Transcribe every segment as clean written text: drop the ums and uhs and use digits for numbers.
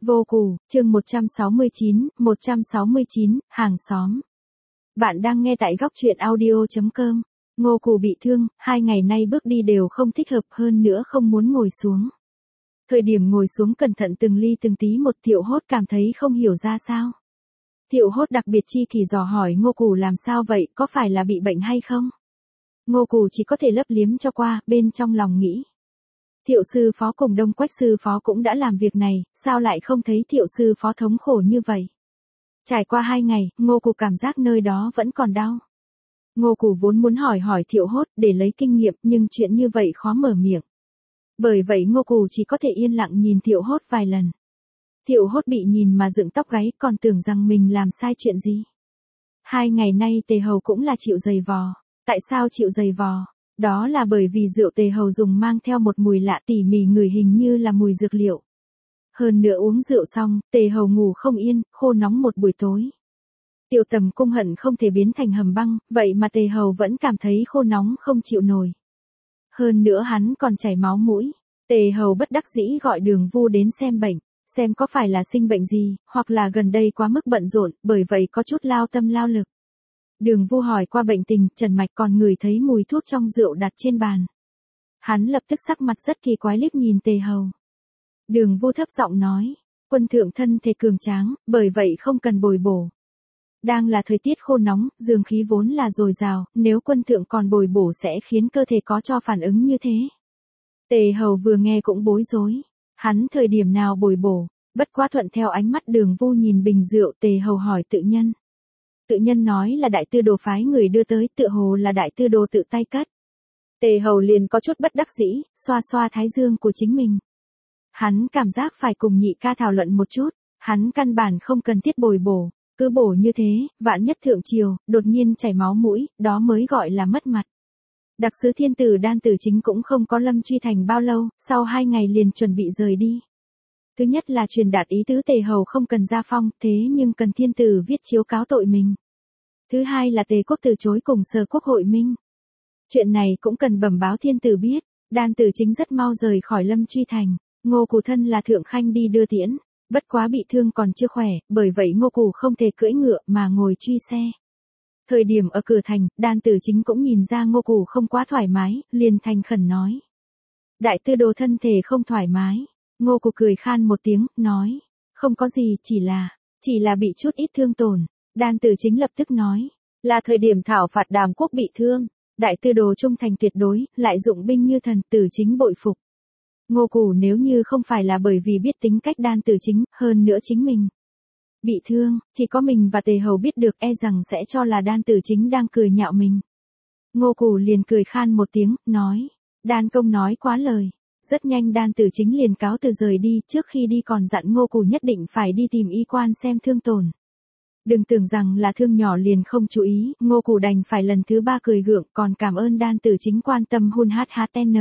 Vô Cù, chương 169, hàng xóm. Bạn đang nghe tại góc truyện audio.com. Ngô Cù bị thương, 2 ngày nay bước đi đều không thích hợp, hơn nữa không muốn ngồi xuống. Thời điểm ngồi xuống cẩn thận từng ly từng tí một, Thiệu Hốt cảm thấy không hiểu ra sao. Thiệu Hốt đặc biệt chi kỳ dò hỏi Ngô Cù làm sao vậy, có phải là bị bệnh hay không? Ngô Cù chỉ có thể lấp liếm cho qua, bên trong lòng nghĩ. Thiệu sư phó cùng Đông Quách sư phó cũng đã làm việc này, sao lại không thấy Thiệu sư phó thống khổ như vậy? Trải qua 2 ngày, Ngô Cù cảm giác nơi đó vẫn còn đau. Ngô Cù vốn muốn hỏi Thiệu Hốt để lấy kinh nghiệm, nhưng chuyện như vậy khó mở miệng. Bởi vậy Ngô Cù chỉ có thể yên lặng nhìn Thiệu Hốt vài lần. Thiệu Hốt bị nhìn mà dựng tóc gáy, còn tưởng rằng mình làm sai chuyện gì. 2 ngày nay Tề Hầu cũng là chịu giày vò. Tại sao chịu giày vò? Đó là bởi vì rượu Tề Hầu dùng mang theo một mùi lạ tỉ mỉ, ngửi hình như là mùi dược liệu. Hơn nữa uống rượu xong, Tề Hầu ngủ không yên, khô nóng một buổi tối. Tiểu Tầm Cung hận không thể biến thành hầm băng, vậy mà Tề Hầu vẫn cảm thấy khô nóng không chịu nổi. Hơn nữa hắn còn chảy máu mũi. Tề Hầu bất đắc dĩ gọi Đường Vu đến xem bệnh, xem có phải là sinh bệnh gì, hoặc là gần đây quá mức bận rộn, bởi vậy có chút lao tâm lao lực. Đường Vu hỏi qua bệnh tình, Trần Mạch còn ngửi thấy mùi thuốc trong rượu đặt trên bàn. Hắn lập tức sắc mặt rất kỳ quái liếc nhìn Tề Hầu. Đường Vu thấp giọng nói, quân thượng thân thể cường tráng, bởi vậy không cần bồi bổ. Đang là thời tiết khô nóng, dương khí vốn là dồi dào, nếu quân thượng còn bồi bổ sẽ khiến cơ thể có cho phản ứng như thế. Tề Hầu vừa nghe cũng bối rối. Hắn thời điểm nào bồi bổ, bất quá thuận theo ánh mắt Đường Vu nhìn bình rượu, Tề Hầu hỏi tự nhân. Tự nhân nói là đại tư đồ phái người đưa tới, tựa hồ là đại tư đồ tự tay cất. Tề Hầu liền có chút bất đắc dĩ, xoa xoa thái dương của chính mình. Hắn cảm giác phải cùng nhị ca thảo luận một chút, hắn căn bản không cần thiết bồi bổ, cứ bổ như thế, vạn nhất thượng triều, đột nhiên chảy máu mũi, đó mới gọi là mất mặt. Đặc sứ thiên tử Đan Tử Chính cũng không có Lâm Truy thành bao lâu, sau 2 ngày liền chuẩn bị rời đi. Thứ nhất là truyền đạt ý tứ Tề Hầu không cần ra phong, thế nhưng cần thiên tử viết chiếu cáo tội mình. Thứ hai là Tề quốc từ chối cùng Sở quốc hội minh. Chuyện này cũng cần bẩm báo thiên tử biết. Đan Tử Chính rất mau rời khỏi Lâm Truy thành. Ngô Cù thân là thượng khanh đi đưa tiễn, bất quá bị thương còn chưa khỏe, bởi vậy Ngô Cù không thể cưỡi ngựa mà ngồi truy xe. Thời điểm ở cửa thành, Đan Tử Chính cũng nhìn ra Ngô Cù không quá thoải mái, liền thành khẩn nói. Đại tư đồ thân thể không thoải mái. Ngô Cù cười khan một tiếng, nói. Không có gì, chỉ là bị chút ít thương tổn. Đan Tử Chính lập tức nói. Là thời điểm thảo phạt Đàm quốc bị thương. Đại tư đồ trung thành tuyệt đối, lại dụng binh như thần, Tử Chính bội phục. Ngô Cù nếu như không phải là bởi vì biết tính cách Đan Tử Chính, hơn nữa chính mình bị thương, chỉ có mình và Tề Hầu biết được, e rằng sẽ cho là Đan Tử Chính đang cười nhạo mình. Ngô Cù liền cười khan một tiếng, nói. Đan công nói quá lời. Rất nhanh Đan Tử Chính liền cáo từ rời đi, trước khi đi còn dặn Ngô Cù nhất định phải đi tìm y quan xem thương tổn. Đừng tưởng rằng là thương nhỏ liền không chú ý, Ngô Cù đành phải lần thứ 3 cười gượng, còn cảm ơn Đan Tử Chính quan tâm hun HHN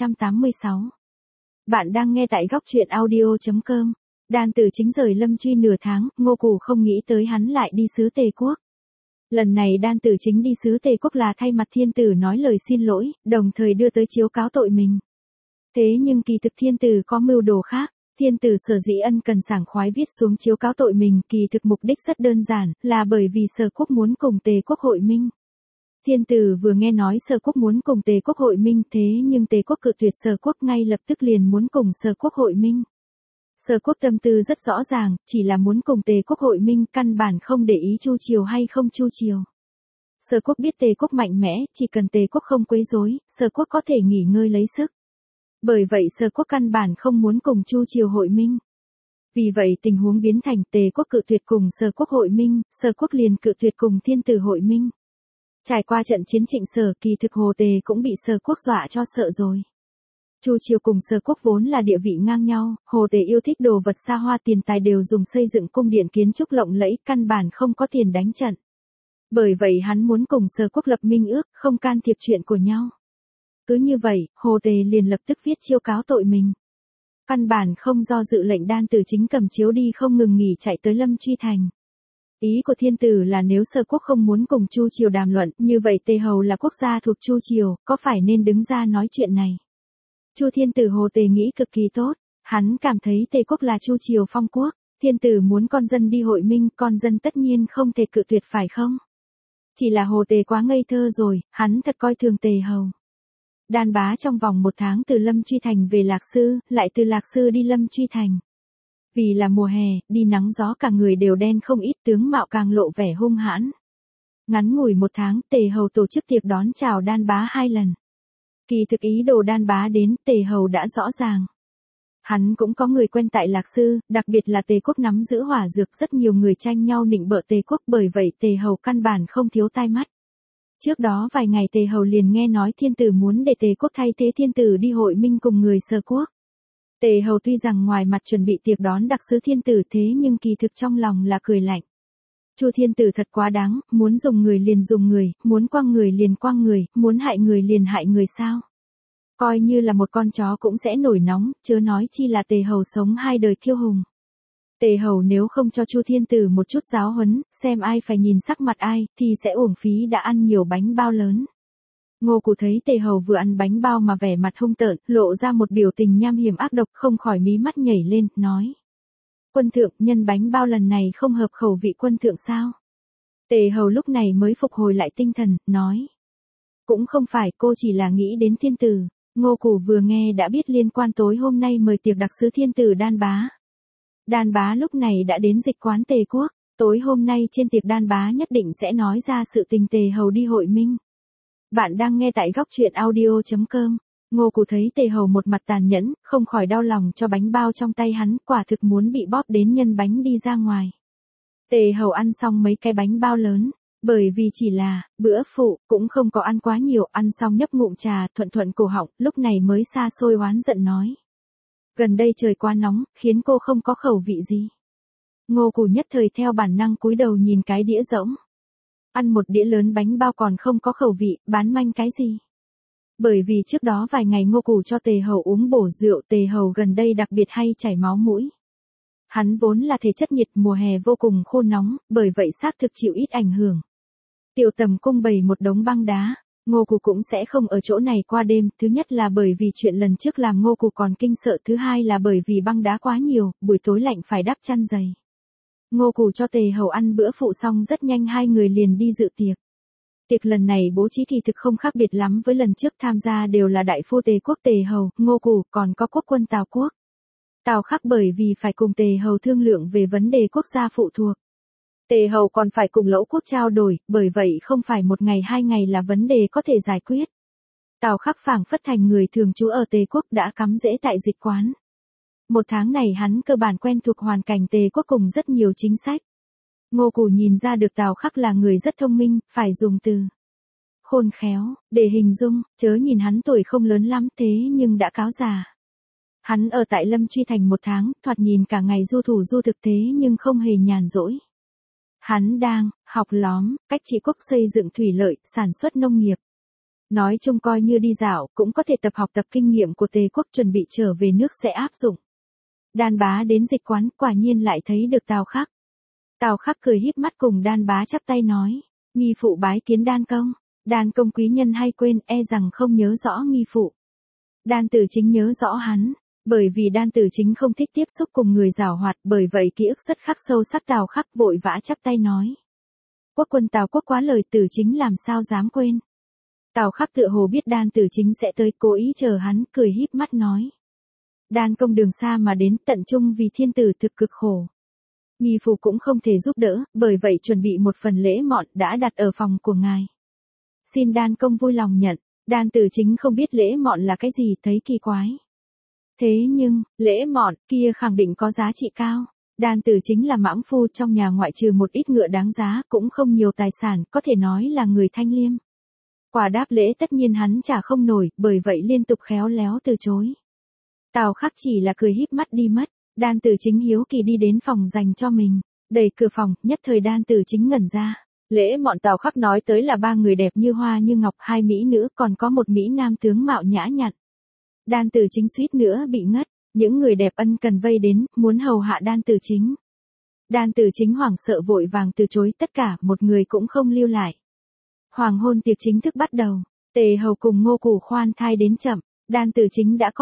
786. Bạn đang nghe tại góc truyện audio.com. Đan Tử Chính rời Lâm Truy nửa tháng, Ngô Cù không nghĩ tới hắn lại đi xứ Tề quốc. Lần này Đan Tử Chính đi xứ Tề quốc là thay mặt thiên tử nói lời xin lỗi, đồng thời đưa tới chiếu cáo tội mình. Thế nhưng kỳ thực thiên tử có mưu đồ khác. Thiên tử sở dĩ ân cần sảng khoái viết xuống chiếu cáo tội mình, kỳ thực mục đích rất đơn giản, là bởi vì Sở quốc muốn cùng Tề quốc hội minh. Thiên tử vừa nghe nói Sở quốc muốn cùng Tề quốc hội minh, thế nhưng Tề quốc cự tuyệt, Sở quốc ngay lập tức liền muốn cùng Sở quốc hội minh. Sở quốc tâm tư rất rõ ràng, chỉ là muốn cùng Tề quốc hội minh, căn bản không để ý chu triều hay không chu triều. Sở quốc biết Tề quốc mạnh mẽ, chỉ cần Tề quốc không quấy rối, Sở quốc có thể nghỉ ngơi lấy sức. Bởi vậy Sở quốc căn bản không muốn cùng chu triều hội minh. Vì vậy tình huống biến thành Tề quốc cự tuyệt cùng Sở quốc hội minh, Sở quốc liền cự tuyệt cùng thiên tử hội minh. Trải qua trận chiến Trịnh Sở, kỳ thực Hồ Tề cũng bị Sở quốc dọa cho sợ rồi. Chu triều cùng Sở quốc vốn là địa vị ngang nhau, Hồ Tề yêu thích đồ vật xa hoa, tiền tài đều dùng xây dựng cung điện kiến trúc lộng lẫy, căn bản không có tiền đánh trận. Bởi vậy hắn muốn cùng Sở quốc lập minh ước, không can thiệp chuyện của nhau. Cứ như vậy, Hồ Tề liền lập tức viết chiếu cáo tội mình. Căn bản không do dự, lệnh Đan Tử Chính cầm chiếu đi không ngừng nghỉ chạy tới Lâm Truy thành. Ý của thiên tử là nếu Sở quốc không muốn cùng chu triều đàm luận, như vậy Tề Hầu là quốc gia thuộc chu triều, có phải nên đứng ra nói chuyện này? Chu thiên tử Hồ Tề nghĩ cực kỳ tốt, Hắn cảm thấy Tề quốc là Chu triều phong quốc, thiên tử muốn con dân đi hội minh, con dân tất nhiên không thể cự tuyệt phải không? Chỉ là Hồ Tề quá ngây thơ rồi, hắn thật coi thường Tề hầu. Đan Bá trong vòng 1 tháng từ Lâm Truy Thành về Lạc Sư, lại từ Lạc Sư đi Lâm Truy Thành. Vì là mùa hè, đi nắng gió cả người đều đen không ít, tướng mạo càng lộ vẻ hung hãn. Ngắn ngủi 1 tháng, Tề hầu tổ chức tiệc đón chào Đan Bá 2 lần. Kỳ thực ý đồ Đan Bá đến, Tề hầu đã rõ ràng. Hắn cũng có người quen tại Lạc Sư, đặc biệt là Tề quốc nắm giữ hỏa dược, rất nhiều người tranh nhau nịnh bợ Tề quốc, bởi vậy Tề hầu căn bản không thiếu tai mắt. Trước đó vài ngày Tề hầu liền nghe nói thiên tử muốn để Tề quốc thay thế thiên tử đi hội minh cùng người Sở quốc. Tề hầu tuy rằng ngoài mặt chuẩn bị tiệc đón đặc sứ thiên tử, thế nhưng kỳ thực trong lòng là cười lạnh. Chu thiên tử thật quá đáng, muốn dùng người liền dùng người, muốn quăng người liền quăng người, muốn hại người liền hại người sao? Coi như là một con chó cũng sẽ nổi nóng, chớ nói chi là Tề hầu sống 2 đời kiêu hùng. Tề hầu nếu không cho Chu thiên tử một chút giáo huấn, xem ai phải nhìn sắc mặt ai, thì sẽ uổng phí đã ăn nhiều bánh bao lớn. Ngô Cù thấy Tề hầu vừa ăn bánh bao mà vẻ mặt hung tợn, lộ ra một biểu tình nham hiểm ác độc, không khỏi mí mắt nhảy lên, nói: Quân thượng, nhân bánh bao lần này không hợp khẩu vị quân thượng sao? Tề hầu lúc này mới phục hồi lại tinh thần, nói: Cũng không phải, cô chỉ là nghĩ đến thiên tử. Ngô Cù vừa nghe đã biết liên quan tối hôm nay mời tiệc đặc sứ thiên tử Đan Bá. Đan Bá lúc này đã đến dịch quán Tề quốc, tối hôm nay trên tiệc Đan Bá nhất định sẽ nói ra sự tình Tề hầu đi hội minh. Bạn đang nghe tại góc truyện audio.com. Ngô Cù thấy Tề hầu một mặt tàn nhẫn, không khỏi đau lòng cho bánh bao trong tay hắn, quả thực muốn bị bóp đến nhân bánh đi ra ngoài. Tề hầu ăn xong mấy cái bánh bao lớn, bởi vì chỉ là bữa phụ, cũng không có ăn quá nhiều, ăn xong nhấp ngụm trà, thuận thuận cổ họng, lúc này mới xa xôi oán giận nói: Gần đây trời quá nóng, khiến cô không có khẩu vị gì. Ngô Cù nhất thời theo bản năng cúi đầu nhìn cái đĩa rỗng. Ăn một đĩa lớn bánh bao còn không có khẩu vị, bán manh cái gì? Bởi vì trước đó vài ngày Ngô Cù cho Tề hầu uống bổ rượu, Tề hầu gần đây đặc biệt hay chảy máu mũi. Hắn vốn là thể chất nhiệt, mùa hè vô cùng khô nóng, bởi vậy xác thực chịu ít ảnh hưởng. Tiểu Tầm cung bày một đống băng đá, Ngô Cù cũng sẽ không ở chỗ này qua đêm, thứ nhất là bởi vì chuyện lần trước làm Ngô Cù còn kinh sợ, thứ hai là bởi vì băng đá quá nhiều, buổi tối lạnh phải đắp chăn dày. Ngô Cù cho Tề hầu ăn bữa phụ xong rất nhanh 2 người liền đi dự tiệc. Tiệc lần này bố trí kỳ thực không khác biệt lắm với lần trước, tham gia đều là đại phu Tề quốc Tề hầu, Ngô Cù, còn có quốc quân Tào quốc. Tào Khắc bởi vì phải cùng Tề hầu thương lượng về vấn đề quốc gia phụ thuộc. Tề hầu còn phải cùng Lỗ quốc trao đổi, bởi vậy không phải 1 ngày 2 ngày là vấn đề có thể giải quyết. Tào Khắc phảng phất thành người thường trú ở Tề quốc, đã cắm rễ tại dịch quán. 1 tháng này hắn cơ bản quen thuộc hoàn cảnh Tề quốc cùng rất nhiều chính sách. Ngô Cù nhìn ra được Tào Khắc là người rất thông minh, phải dùng từ khôn khéo để hình dung, chớ nhìn hắn tuổi không lớn lắm thế nhưng đã cáo già. Hắn ở tại Lâm Truy Thành 1 tháng, thoạt nhìn cả ngày du thủ du thực thế nhưng không hề nhàn rỗi. Hắn đang học lóm, cách trị quốc xây dựng thủy lợi, sản xuất nông nghiệp. Nói chung coi như đi dạo, cũng có thể học tập kinh nghiệm của Tề quốc, chuẩn bị trở về nước sẽ áp dụng. Đan Bá đến dịch quán, quả nhiên lại thấy được Tào Khắc. Tào Khắc cười híp mắt cùng Đan Bá chắp tay nói: Nghi phụ bái kiến Đan công. Đan công quý nhân hay quên, e rằng không nhớ rõ nghi phụ. Đan Tử Chính nhớ rõ hắn, bởi vì Đan Tử Chính không thích tiếp xúc cùng người giảo hoạt, bởi vậy ký ức rất khắc sâu sắc. Tào Khắc vội vã chắp tay nói: Quốc quân Tào quốc quá lời, Tử Chính làm sao dám quên. Tào Khắc tựa hồ biết Đan Tử Chính sẽ tới, cố ý chờ hắn, cười híp mắt nói: Đan công đường xa mà đến, tận trung vì thiên tử thực cực khổ. Nghi phụ cũng không thể giúp đỡ, bởi vậy chuẩn bị một phần lễ mọn đã đặt ở phòng của ngài. Xin Đan công vui lòng nhận. Đan Tử Chính không biết lễ mọn là cái gì, thấy kỳ quái. Thế nhưng, lễ mọn kia khẳng định có giá trị cao. Đan Tử Chính là mãng phu, trong nhà ngoại trừ một ít ngựa đáng giá, cũng không nhiều tài sản, có thể nói là người thanh liêm. Quả đáp lễ tất nhiên hắn trả không nổi, bởi vậy liên tục khéo léo từ chối. Tào Khắc chỉ là cười híp mắt đi mất. Đan Tử Chính hiếu kỳ đi đến phòng dành cho mình, đẩy cửa phòng, nhất thời Đan Tử Chính ngẩn ra. Lễ mọn Tào Khắc nói tới là 3 người đẹp như hoa như ngọc, 2 mỹ nữ, còn có một mỹ nam tướng mạo nhã nhặn. Đan Tử Chính suýt nữa bị ngất, những người đẹp ân cần vây đến, muốn hầu hạ Đan Tử Chính. Đan Tử Chính hoảng sợ vội vàng từ chối tất cả, một người cũng không lưu lại. Hoàng hôn tiệc chính thức bắt đầu, Tề hầu cùng Ngô Cù khoan thai đến chậm, Đan Tử Chính đã có mặt.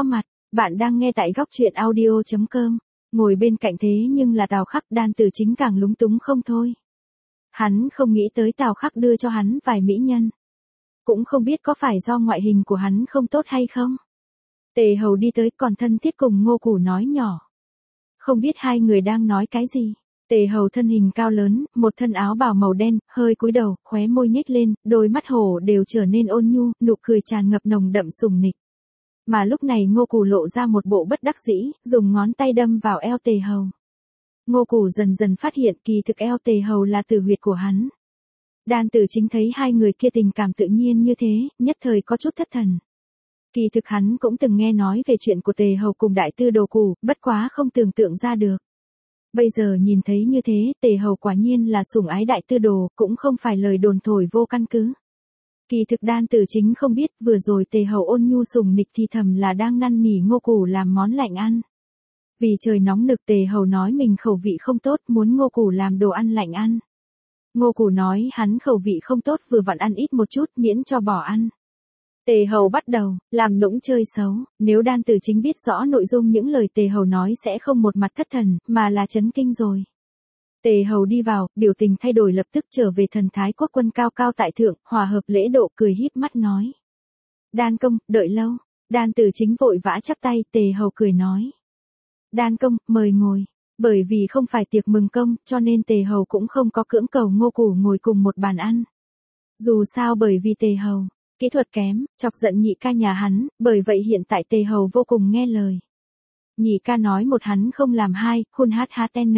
Bạn đang nghe tại góc truyện audio.com. Ngồi bên cạnh thế nhưng là Tào Khắc, Đan Tử Chính càng lúng túng không thôi. Hắn không nghĩ tới Tào Khắc đưa cho hắn vài mỹ nhân. Cũng không biết có phải do ngoại hình của hắn không tốt hay không. Tề Hầu đi tới còn thân thiết cùng Ngô Củ nói nhỏ. Không biết hai người đang nói cái gì. Tề Hầu thân hình cao lớn, một thân áo bào màu đen, hơi cúi đầu, khóe môi nhếch lên, đôi mắt hổ đều trở nên ôn nhu, nụ cười tràn ngập nồng đậm sùng nịch. Mà lúc này Ngô Củ lộ ra một bộ bất đắc dĩ, dùng ngón tay đâm vào eo Tề Hầu. Ngô Củ dần dần phát hiện kỳ thực eo Tề Hầu là tử huyệt của hắn. Đan Tử Chính thấy hai người kia tình cảm tự nhiên như thế, nhất thời có chút thất thần. Kỳ thực hắn cũng từng nghe nói về chuyện của Tề Hầu cùng Đại Tư Đồ Củ, bất quá không tưởng tượng ra được. Bây giờ nhìn thấy như thế, Tề Hầu quả nhiên là sủng ái Đại Tư Đồ, cũng không phải lời đồn thổi vô căn cứ. Kỳ thực Đan Tử Chính không biết vừa rồi Tề Hầu ôn nhu sủng nịch thì thầm là đang năn nỉ Ngô Củ làm món lạnh ăn. Vì trời nóng nực Tề Hầu nói mình khẩu vị không tốt, muốn Ngô Củ làm đồ ăn lạnh ăn. Ngô Củ nói hắn khẩu vị không tốt, vừa vặn ăn ít một chút miễn cho bỏ ăn. Tề Hầu bắt đầu làm nũng chơi xấu, nếu Đan Tử Chính biết rõ nội dung những lời Tề Hầu nói sẽ không một mặt thất thần, mà là chấn kinh rồi. Tề Hầu đi vào, biểu tình thay đổi lập tức trở về thần thái quốc quân cao cao tại thượng, hòa hợp lễ độ, cười híp mắt nói. Đan công, đợi lâu. Đan Tử Chính vội vã chắp tay, Tề Hầu cười nói. Đan công, mời ngồi. Bởi vì không phải tiệc mừng công, cho nên Tề Hầu cũng không có cưỡng cầu Ngô Củ ngồi cùng một bàn ăn. Dù sao bởi vì Tề Hầu kỹ thuật kém, chọc giận nhị ca nhà hắn, bởi vậy hiện tại Tề Hầu vô cùng nghe lời. Nhị ca nói một hắn không làm hai, hun HHN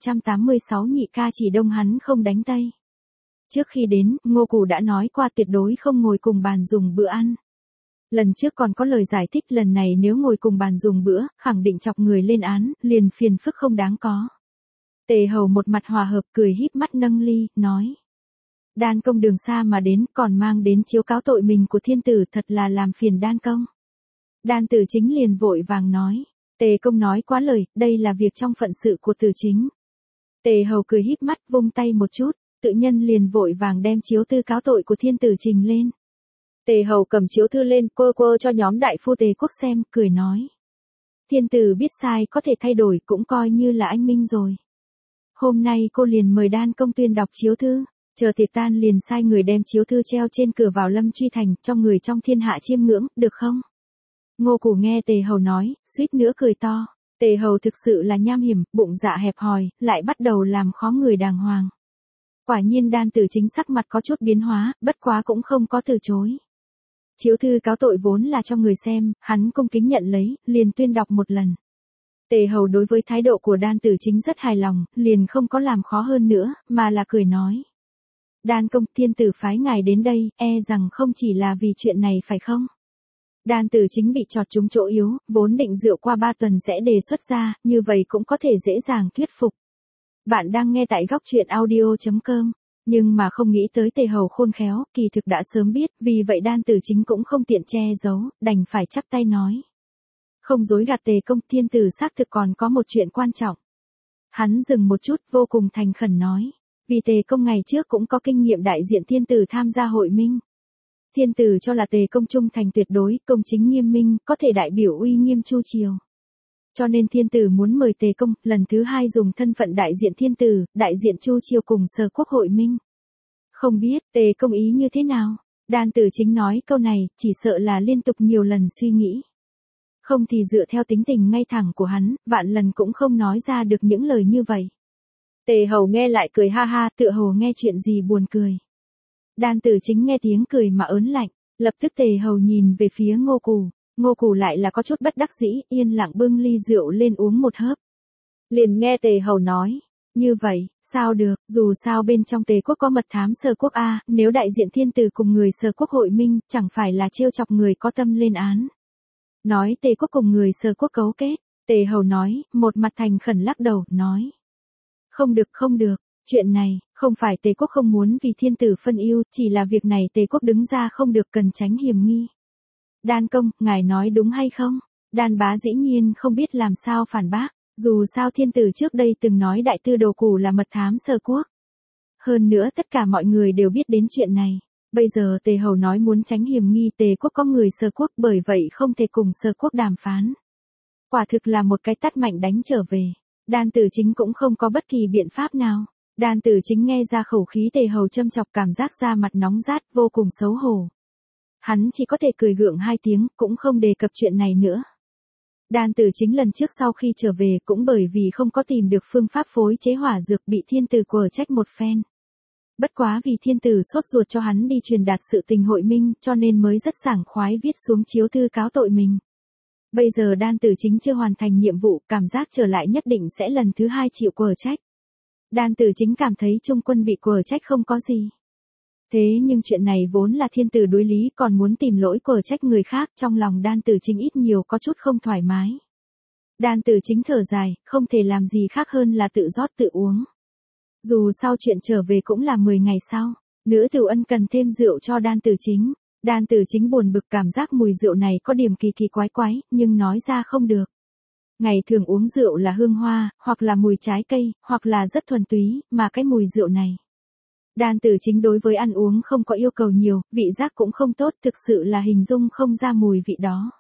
786 nhị ca chỉ đông hắn không đánh tây. Trước khi đến, Ngô Củ đã nói qua tuyệt đối không ngồi cùng bàn dùng bữa ăn. Lần trước còn có lời giải thích, lần này nếu ngồi cùng bàn dùng bữa, khẳng định chọc người lên án, liền phiền phức không đáng có. Tề Hầu một mặt hòa hợp cười híp mắt nâng ly, nói. Đan công đường xa mà đến, còn mang đến chiếu cáo tội mình của thiên tử, thật là làm phiền Đan công. Đan Tử Chính liền vội vàng nói. Tề công nói quá lời, đây là việc trong phận sự của Tử Chính. Tề Hầu cười híp mắt vung tay một chút, tự nhân liền vội vàng đem chiếu thư cáo tội của thiên tử trình lên. Tề Hầu cầm chiếu thư lên, quơ quơ cho nhóm đại phu Tề Quốc xem, cười nói. Thiên tử biết sai có thể thay đổi, cũng coi như là anh minh rồi. Hôm nay cô liền mời Đan công tuyên đọc chiếu thư, chờ tiệc tan liền sai người đem chiếu thư treo trên cửa vào Lâm Truy Thành, cho người trong thiên hạ chiêm ngưỡng, được không? Ngô Củ nghe Tề Hầu nói, suýt nữa cười to. Tề Hầu thực sự là nham hiểm, bụng dạ hẹp hòi, lại bắt đầu làm khó người đàng hoàng. Quả nhiên Đan Tử Chính sắc mặt có chút biến hóa, bất quá cũng không có từ chối. Chiếu thư cáo tội vốn là cho người xem, hắn cung kính nhận lấy, liền tuyên đọc một lần. Tề Hầu đối với thái độ của Đan Tử Chính rất hài lòng, liền không có làm khó hơn nữa, mà là cười nói. Đan công, thiên tử phái ngài đến đây, rằng không chỉ là vì chuyện này phải không? Đan Tử Chính bị chọt trúng chỗ yếu, vốn định dựa qua 3 tuần sẽ đề xuất ra, như vậy cũng có thể dễ dàng thuyết phục. Bạn đang nghe tại góc truyện audio.com, nhưng mà không nghĩ tới Tề Hầu khôn khéo, kỳ thực đã sớm biết, vì vậy Đan Tử Chính cũng không tiện che giấu, đành phải chắp tay nói. Không dối gạt Tề công, thiên tử xác thực còn có một chuyện quan trọng. Hắn dừng một chút, vô cùng thành khẩn nói. Vì Tề công ngày trước cũng có kinh nghiệm đại diện thiên tử tham gia hội minh. Thiên tử cho là Tề công trung thành tuyệt đối, công chính nghiêm minh, có thể đại biểu uy nghiêm chu triều. Cho nên thiên tử muốn mời Tề công, lần thứ 2 dùng thân phận đại diện thiên tử, đại diện chu triều cùng sở quốc hội minh. Không biết Tề công ý như thế nào? Đan Tử Chính nói câu này, chỉ sợ là liên tục nhiều lần suy nghĩ. Không thì dựa theo tính tình ngay thẳng của hắn, vạn lần cũng không nói ra được những lời như vậy. Tề Hầu nghe lại cười ha ha, tựa hồ nghe chuyện gì buồn cười. Đan Tử Chính nghe tiếng cười mà ớn lạnh, lập tức Tề Hầu nhìn về phía Ngô Củ. Ngô Củ lại là có chút bất đắc dĩ, yên lặng bưng ly rượu lên uống một hớp. Liền nghe Tề Hầu nói, như vậy, sao được, dù sao bên trong Tề quốc có mật thám Sở quốc a, nếu đại diện thiên tử cùng người Sở quốc hội minh, chẳng phải là trêu chọc người có tâm lên án. Nói Tề quốc cùng người Sở quốc cấu kết, Tề Hầu nói, một mặt thành khẩn lắc đầu, nói. Không được không được, chuyện này, không phải Tề quốc không muốn vì thiên tử phân ưu, chỉ là việc này Tề quốc đứng ra không được, cần tránh hiểm nghi. Đan công, ngài nói đúng hay không? Đan bá dĩ nhiên không biết làm sao phản bác, dù sao thiên tử trước đây từng nói Đại Tư Đồ Củ là mật thám Sở quốc. Hơn nữa tất cả mọi người đều biết đến chuyện này. Bây giờ Tề Hầu nói muốn tránh hiểm nghi Tề quốc có người Sở quốc, bởi vậy không thể cùng Sở quốc đàm phán. Quả thực là một cái tát mạnh đánh trở về. Đan Tử Chính cũng không có bất kỳ biện pháp nào. Đan Tử Chính nghe ra khẩu khí Tề Hầu châm chọc cảm giác da mặt nóng rát vô cùng xấu hổ. Hắn chỉ có thể cười gượng hai tiếng, cũng không đề cập chuyện này nữa. Đan Tử Chính lần trước sau khi trở về cũng bởi vì không có tìm được phương pháp phối chế hỏa dược bị thiên tử quở trách một phen. Bất quá vì thiên tử sốt ruột cho hắn đi truyền đạt sự tình hội minh cho nên mới rất sảng khoái viết xuống chiếu thư cáo tội mình. Bây giờ Đan Tử Chính chưa hoàn thành nhiệm vụ, cảm giác trở lại nhất định sẽ lần thứ hai chịu quở trách. Đan Tử Chính cảm thấy Trung Quân bị quở trách không có gì. Thế nhưng chuyện này vốn là thiên tử đối lý còn muốn tìm lỗi quở trách người khác, trong lòng Đan Tử Chính ít nhiều có chút không thoải mái. Đan Tử Chính thở dài, không thể làm gì khác hơn là tự rót tự uống. Dù sao chuyện trở về cũng là 10 ngày sau, nữ Tiểu Ân cần thêm rượu cho Đan Tử Chính. Đan Tử Chính buồn bực cảm giác mùi rượu này có điểm kỳ kỳ quái quái, nhưng nói ra không được. Ngày thường uống rượu là hương hoa, hoặc là mùi trái cây, hoặc là rất thuần túy, mà cái mùi rượu này. Đan Tử Chính đối với ăn uống không có yêu cầu nhiều, vị giác cũng không tốt, thực sự là hình dung không ra mùi vị đó.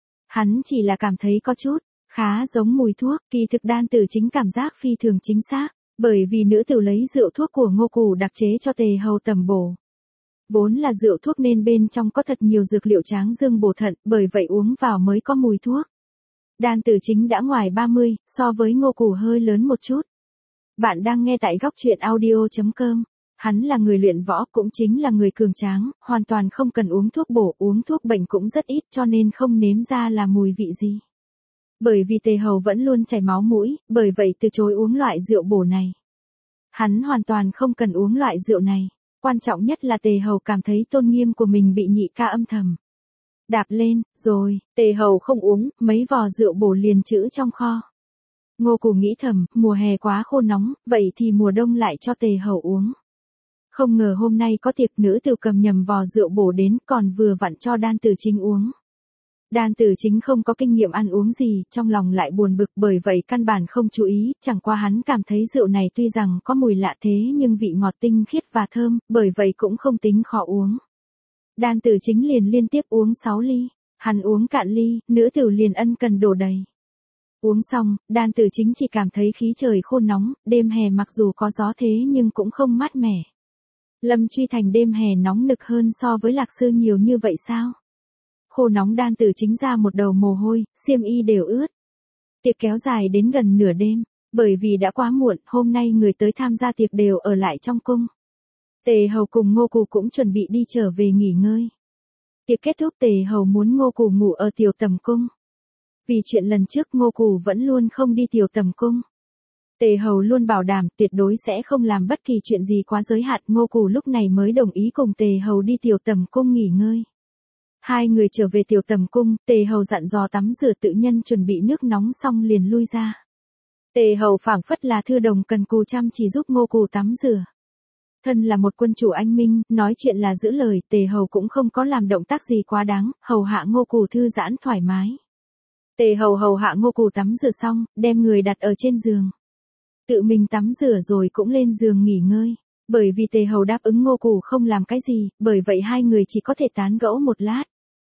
Hắn chỉ là cảm thấy có chút, khá giống mùi thuốc, kỳ thực Đan Tử Chính cảm giác phi thường chính xác, bởi vì nữ tử lấy rượu thuốc của Ngô Cù đặc chế cho Tề Hầu tẩm bổ. Vốn là rượu thuốc nên bên trong có thật nhiều dược liệu tráng dương bổ thận, bởi vậy uống vào mới có mùi thuốc. Đan Tử Chính đã ngoài 30, so với Ngô Cù hơi lớn một chút. Bạn đang nghe tại góc truyện audio.com. Hắn là người luyện võ cũng chính là người cường tráng, hoàn toàn không cần uống thuốc bổ, uống thuốc bệnh cũng rất ít cho nên không nếm ra là mùi vị gì. Bởi vì Tề Hầu vẫn luôn chảy máu mũi, bởi vậy từ chối uống loại rượu bổ này. Hắn hoàn toàn không cần uống loại rượu này. Quan trọng nhất là Tề Hầu cảm thấy tôn nghiêm của mình bị nhị ca âm thầm đạp lên, rồi, Tề Hầu không uống, mấy vò rượu bổ liền trữ trong kho. Ngô Cù nghĩ thầm, mùa hè quá khô nóng, vậy thì mùa đông lại cho Tề Hầu uống. Không ngờ hôm nay có tiệc nữ tử cầm nhầm vò rượu bổ đến còn vừa vặn cho Đan Tử Chính uống. Đan Tử Chính không có kinh nghiệm ăn uống gì, trong lòng lại buồn bực bởi vậy căn bản không chú ý, chẳng qua hắn cảm thấy rượu này tuy rằng có mùi lạ thế nhưng vị ngọt tinh khiết và thơm, bởi vậy cũng không tính khó uống. Đan Tử Chính liền liên tiếp uống 6 ly, hắn uống cạn ly, nữ tử liền ân cần đổ đầy. Uống xong, Đan Tử Chính chỉ cảm thấy khí trời khô nóng, đêm hè mặc dù có gió thế nhưng cũng không mát mẻ. Lâm Truy Thành đêm hè nóng nực hơn so với Lạc Sư nhiều như vậy sao? Khô nóng Đan Tử Chính ra một đầu mồ hôi, xiêm y đều ướt. Tiệc kéo dài đến gần nửa đêm, bởi vì đã quá muộn, hôm nay người tới tham gia tiệc đều ở lại trong cung. Tề Hầu cùng Ngô Cù cũng chuẩn bị đi trở về nghỉ ngơi. Tiệc kết thúc Tề Hầu muốn Ngô Cù ngủ ở tiểu tầm cung. Vì chuyện lần trước Ngô Cù vẫn luôn không đi tiểu tầm cung. Tề Hầu luôn bảo đảm tuyệt đối sẽ không làm bất kỳ chuyện gì quá giới hạn, Ngô Cù lúc này mới đồng ý cùng Tề Hầu đi tiểu tầm cung nghỉ ngơi. Hai người trở về tiểu tầm cung, Tề Hầu dặn dò tắm rửa tự nhân chuẩn bị nước nóng xong liền lui ra. Tề Hầu phảng phất là thư đồng cần cù chăm chỉ giúp Ngô Cù tắm rửa. Thân là một quân chủ anh minh, nói chuyện là giữ lời, Tề Hầu cũng không có làm động tác gì quá đáng, hầu hạ Ngô Cù thư giãn thoải mái. Tề Hầu hầu hạ Ngô Cù tắm rửa xong, đem người đặt ở trên giường. Tự mình tắm rửa rồi cũng lên giường nghỉ ngơi. Bởi vì Tề Hầu đáp ứng Ngô Cù không làm cái gì, bởi vậy hai người chỉ có thể tán gẫu một lát.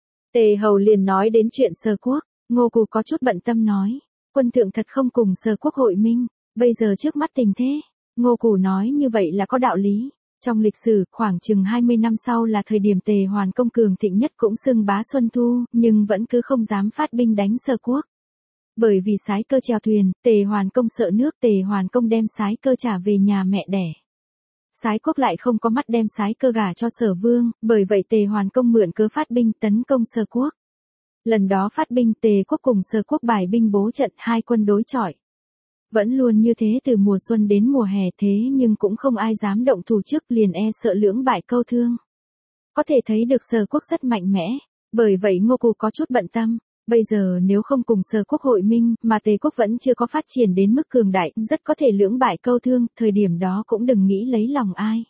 Tề Hầu liền nói đến chuyện Sở Quốc, Ngô Cù có chút bận tâm nói, quân thượng thật không cùng Sở Quốc hội minh, bây giờ trước mắt tình thế. Ngô Cù nói như vậy là có đạo lý. Trong lịch sử, khoảng chừng 20 năm sau là thời điểm Tề Hoàn Công cường thịnh nhất cũng xưng bá Xuân Thu, nhưng vẫn cứ không dám phát binh đánh Sở Quốc. Bởi vì sái cơ chèo thuyền, Tề Hoàn Công sợ nước, Tề Hoàn Công đem sái cơ trả về nhà mẹ đẻ. Sái Quốc lại không có mắt đem sái cơ gả cho Sở Vương, bởi vậy Tề Hoàn Công mượn cớ phát binh tấn công Sở Quốc. Lần đó phát binh Tề Quốc cùng Sở Quốc bài binh bố trận, hai quân đối chọi. Vẫn luôn như thế từ mùa xuân đến mùa hè thế nhưng cũng không ai dám động thủ trước, liền e sợ lưỡng bại câu thương. Có thể thấy được Sở Quốc rất mạnh mẽ, bởi vậy Ngô Cù có chút bận tâm. Bây giờ nếu không cùng Sở Quốc hội minh mà Tề Quốc vẫn chưa có phát triển đến mức cường đại, rất có thể lưỡng bại câu thương, thời điểm đó cũng đừng nghĩ lấy lòng ai.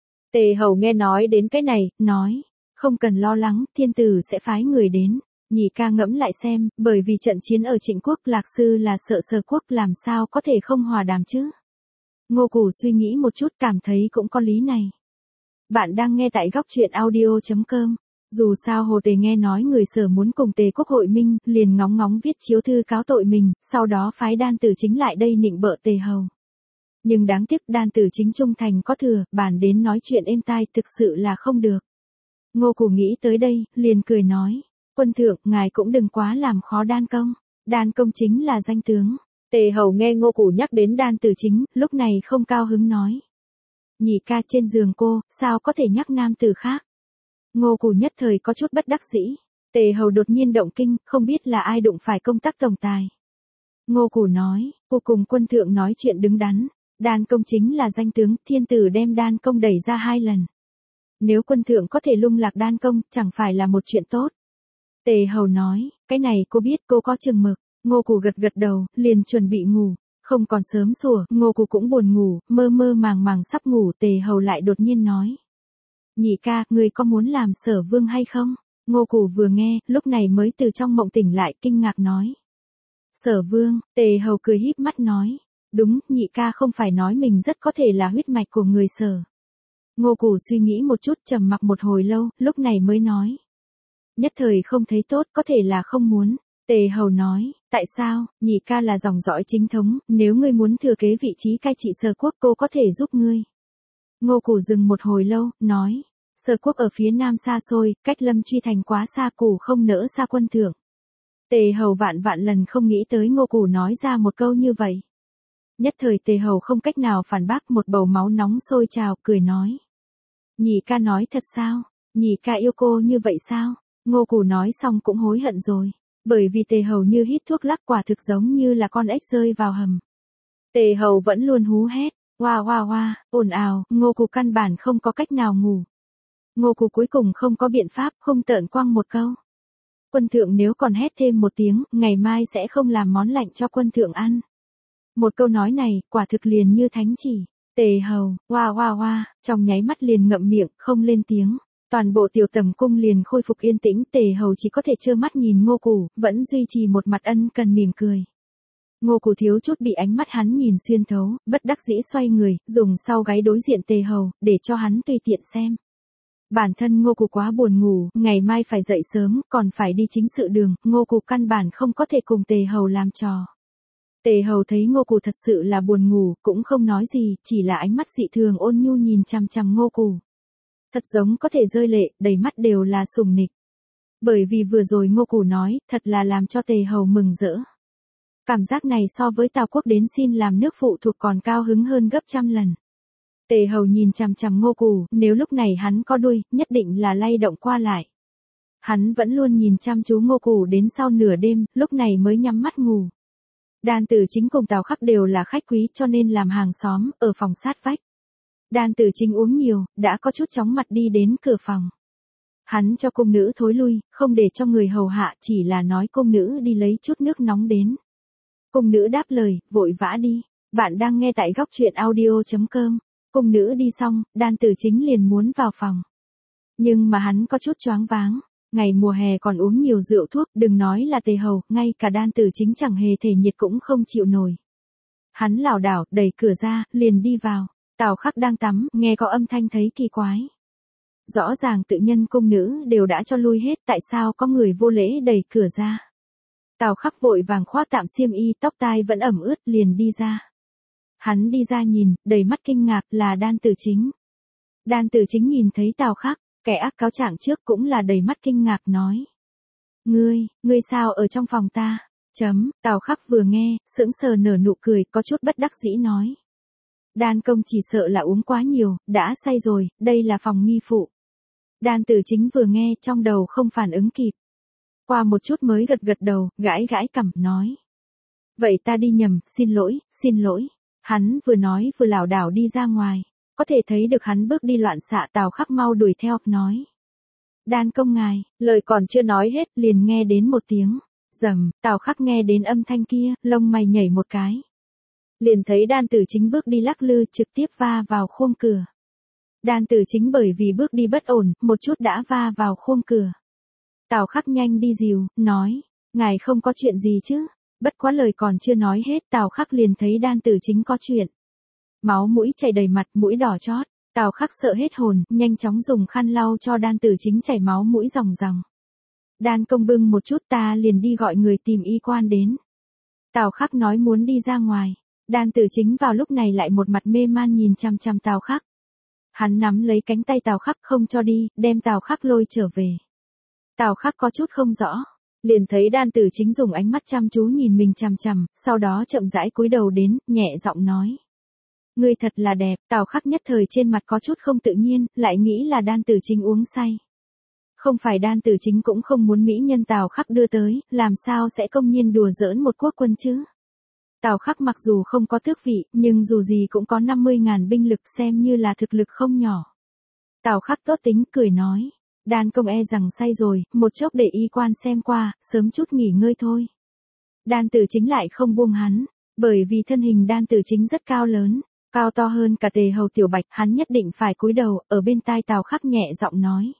Tề Hầu nghe nói đến cái này, nói, không cần lo lắng, thiên tử sẽ phái người đến. Nhị ca ngẫm lại xem, bởi vì trận chiến ở Trịnh Quốc Lạc Sư là sợ Sở Quốc làm sao có thể không hòa đàm chứ. Ngô Cù suy nghĩ một chút cảm thấy cũng có lý này. Bạn đang nghe tại góc truyện audio.com. Dù sao Hồ Tề nghe nói người Sở muốn cùng Tề quốc hội minh, liền ngóng ngóng viết chiếu thư cáo tội mình, sau đó phái Đan Tử Chính lại đây nịnh bợ Tề hầu. Nhưng đáng tiếc Đan Tử Chính trung thành có thừa, bàn đến nói chuyện êm tai thực sự là không được. Ngô Cù nghĩ tới đây, liền cười nói, quân thượng, ngài cũng đừng quá làm khó Đan công. Đan công chính là danh tướng. Tề hầu nghe Ngô Cù nhắc đến Đan Tử Chính, lúc này không cao hứng nói. Nhị ca trên giường cô, sao có thể nhắc nam tử khác? Ngô Cù nhất thời có chút bất đắc dĩ. Tề hầu đột nhiên động kinh, không biết là ai đụng phải công tác tổng tài. Ngô Cù nói, cô cùng quân thượng nói chuyện đứng đắn. Đan công chính là danh tướng, thiên tử đem Đan công đẩy ra 2 lần. Nếu quân thượng có thể lung lạc Đan công, chẳng phải là một chuyện tốt. Tề hầu nói, cái này cô biết, cô có chừng mực. Ngô Cù gật gật đầu, liền chuẩn bị ngủ. Không còn sớm sủa, Ngô Cù cũng buồn ngủ, mơ mơ màng màng sắp ngủ. Tề hầu lại đột nhiên nói. Nhị ca, người có muốn làm Sở vương hay không? Ngô Cù vừa nghe, lúc này mới từ trong mộng tỉnh lại, kinh ngạc nói. Sở vương, Tề hầu cười híp mắt nói. Đúng, nhị ca không phải nói mình rất có thể là huyết mạch của người Sở. Ngô Cù suy nghĩ một chút, trầm mặc một hồi lâu, lúc này mới nói. Nhất thời không thấy tốt, có thể là không muốn. Tề hầu nói, tại sao, nhị ca là dòng dõi chính thống, nếu ngươi muốn thừa kế vị trí cai trị Sở quốc cô có thể giúp ngươi. Ngô Cù dừng một hồi lâu, nói, Sở quốc ở phía nam xa xôi, cách Lâm Truy thành quá xa, Cù không nỡ xa quân thượng. Tề hầu vạn vạn lần không nghĩ tới Ngô Cù nói ra một câu như vậy. Nhất thời Tề hầu không cách nào phản bác, một bầu máu nóng sôi trào, cười nói. Nhị ca nói thật sao, nhị ca yêu cô như vậy sao? Ngô Cù nói xong cũng hối hận rồi, bởi vì Tề hầu như hít thuốc lắc, quả thực giống như là con ếch rơi vào hầm. Tề hầu vẫn luôn hú hét, hoa hoa hoa, ồn ào, Ngô Cù căn bản không có cách nào ngủ. Ngô Cù cuối cùng không có biện pháp, hung tợn quăng một câu. Quân thượng nếu còn hét thêm một tiếng, ngày mai sẽ không làm món lạnh cho quân thượng ăn. Một câu nói này, quả thực liền như thánh chỉ. Tề hầu, hoa hoa hoa, trong nháy mắt liền ngậm miệng, không lên tiếng. Toàn bộ tiểu tầm cung liền khôi phục yên tĩnh, Tề hầu chỉ có thể trơ mắt nhìn Ngô Cù, vẫn duy trì một mặt ân cần mỉm cười. Ngô Cù thiếu chút bị ánh mắt hắn nhìn xuyên thấu, bất đắc dĩ xoay người, dùng sau gáy đối diện Tề hầu, để cho hắn tùy tiện xem. Bản thân Ngô Cù quá buồn ngủ, ngày mai phải dậy sớm, còn phải đi chính sự đường, Ngô Cù căn bản không có thể cùng Tề hầu làm trò. Tề hầu thấy Ngô Cù thật sự là buồn ngủ, cũng không nói gì, chỉ là ánh mắt dị thường ôn nhu nhìn chằm chằm Ngô Cù. Thật giống có thể rơi lệ, đầy mắt đều là sùng nịch. Bởi vì vừa rồi Ngô Cù nói, thật là làm cho Tề hầu mừng rỡ. Cảm giác này so với Tào quốc đến xin làm nước phụ thuộc còn cao hứng hơn gấp trăm lần. Tề hầu nhìn chằm chằm Ngô Cù, nếu lúc này hắn có đuôi, nhất định là lay động qua lại. Hắn vẫn luôn nhìn chăm chú Ngô Cù đến sau nửa đêm, lúc này mới nhắm mắt ngủ. Đan Tử Chính cùng Tào Khắc đều là khách quý cho nên làm hàng xóm, ở phòng sát vách. Đan Tử Chính uống nhiều, đã có chút chóng mặt đi đến cửa phòng. Hắn cho cung nữ thối lui, không để cho người hầu hạ, chỉ là nói cung nữ đi lấy chút nước nóng đến. Cung nữ đáp lời, vội vã đi. Bạn đang nghe tại góc truyện audio.com. Cung nữ đi xong, Đan Tử Chính liền muốn vào phòng. Nhưng mà hắn có chút choáng váng. Ngày mùa hè còn uống nhiều rượu thuốc, đừng nói là Tề hầu, ngay cả Đan Tử Chính chẳng hề thể nhiệt cũng không chịu nổi. Hắn lảo đảo, đẩy cửa ra, liền đi vào. Tào Khắc đang tắm, nghe có âm thanh thấy kỳ quái. Rõ ràng tự nhân cung nữ đều đã cho lui hết, tại sao có người vô lễ đẩy cửa ra. Tào Khắc vội vàng khoác tạm xiêm y, tóc tai vẫn ẩm ướt, liền đi ra. Hắn đi ra nhìn, đầy mắt kinh ngạc, là Đan Tử Chính. Đan Tử Chính nhìn thấy Tào Khắc, kẻ ác cáo trạng trước cũng là đầy mắt kinh ngạc nói. Ngươi sao ở trong phòng ta? Tào Khắc vừa nghe, sững sờ nở nụ cười, có chút bất đắc dĩ nói. Đan công chỉ sợ là uống quá nhiều, đã say rồi, đây là phòng nghi phụ. Đan Tử Chính vừa nghe, trong đầu không phản ứng kịp. Qua một chút mới gật gật đầu, gãi gãi cằm, nói. Vậy ta đi nhầm, xin lỗi. Hắn vừa nói vừa lảo đảo đi ra ngoài. Có thể thấy được hắn bước đi loạn xạ, Tào Khắc mau đuổi theo, nói. Đan công ngài, lời còn chưa nói hết, liền nghe đến một tiếng. Rầm, Tào Khắc nghe đến âm thanh kia, lông mày nhảy một cái. Liền thấy Đan Tử Chính bước đi lắc lư, trực tiếp va vào khung cửa. Đan Tử Chính bởi vì bước đi bất ổn, một chút đã va vào khung cửa. Tào Khắc nhanh đi dìu, nói. Ngài không có chuyện gì chứ? Bất quá lời còn chưa nói hết, Tào Khắc liền thấy Đan Tử Chính có chuyện. Máu mũi chảy đầy mặt, mũi đỏ chót. Tào Khắc sợ hết hồn, nhanh chóng dùng khăn lau cho Đan Tử Chính chảy máu mũi ròng ròng. Đan công bưng một chút, ta liền đi gọi người tìm y quan đến. Tào Khắc nói muốn đi ra ngoài. Đan Tử Chính vào lúc này lại một mặt mê man nhìn chằm chằm Tào Khắc. Hắn nắm lấy cánh tay Tào Khắc không cho đi, đem Tào Khắc lôi trở về. Tào Khắc có chút không rõ, liền thấy Đan Tử Chính dùng ánh mắt chăm chú nhìn mình chằm chằm, sau đó chậm rãi cúi đầu đến, nhẹ giọng nói. Ngươi thật là đẹp. Tào Khắc nhất thời trên mặt có chút không tự nhiên, lại nghĩ là Đan Tử Chính uống say. Không phải Đan Tử Chính cũng không muốn mỹ nhân Tào Khắc đưa tới, làm sao sẽ công nhiên đùa giỡn một quốc quân chứ? Tào Khắc mặc dù không có tước vị, nhưng dù gì cũng có 50.000 binh lực, xem như là thực lực không nhỏ. Tào Khắc tốt tính cười nói, Đan công e rằng say rồi, một chốc để y quan xem qua, sớm chút nghỉ ngơi thôi. Đan Tử Chính lại không buông hắn, bởi vì thân hình Đan Tử Chính rất cao lớn, cao to hơn cả Tề Hầu Tiểu Bạch, hắn nhất định phải cúi đầu, ở bên tai Tào Khắc nhẹ giọng nói.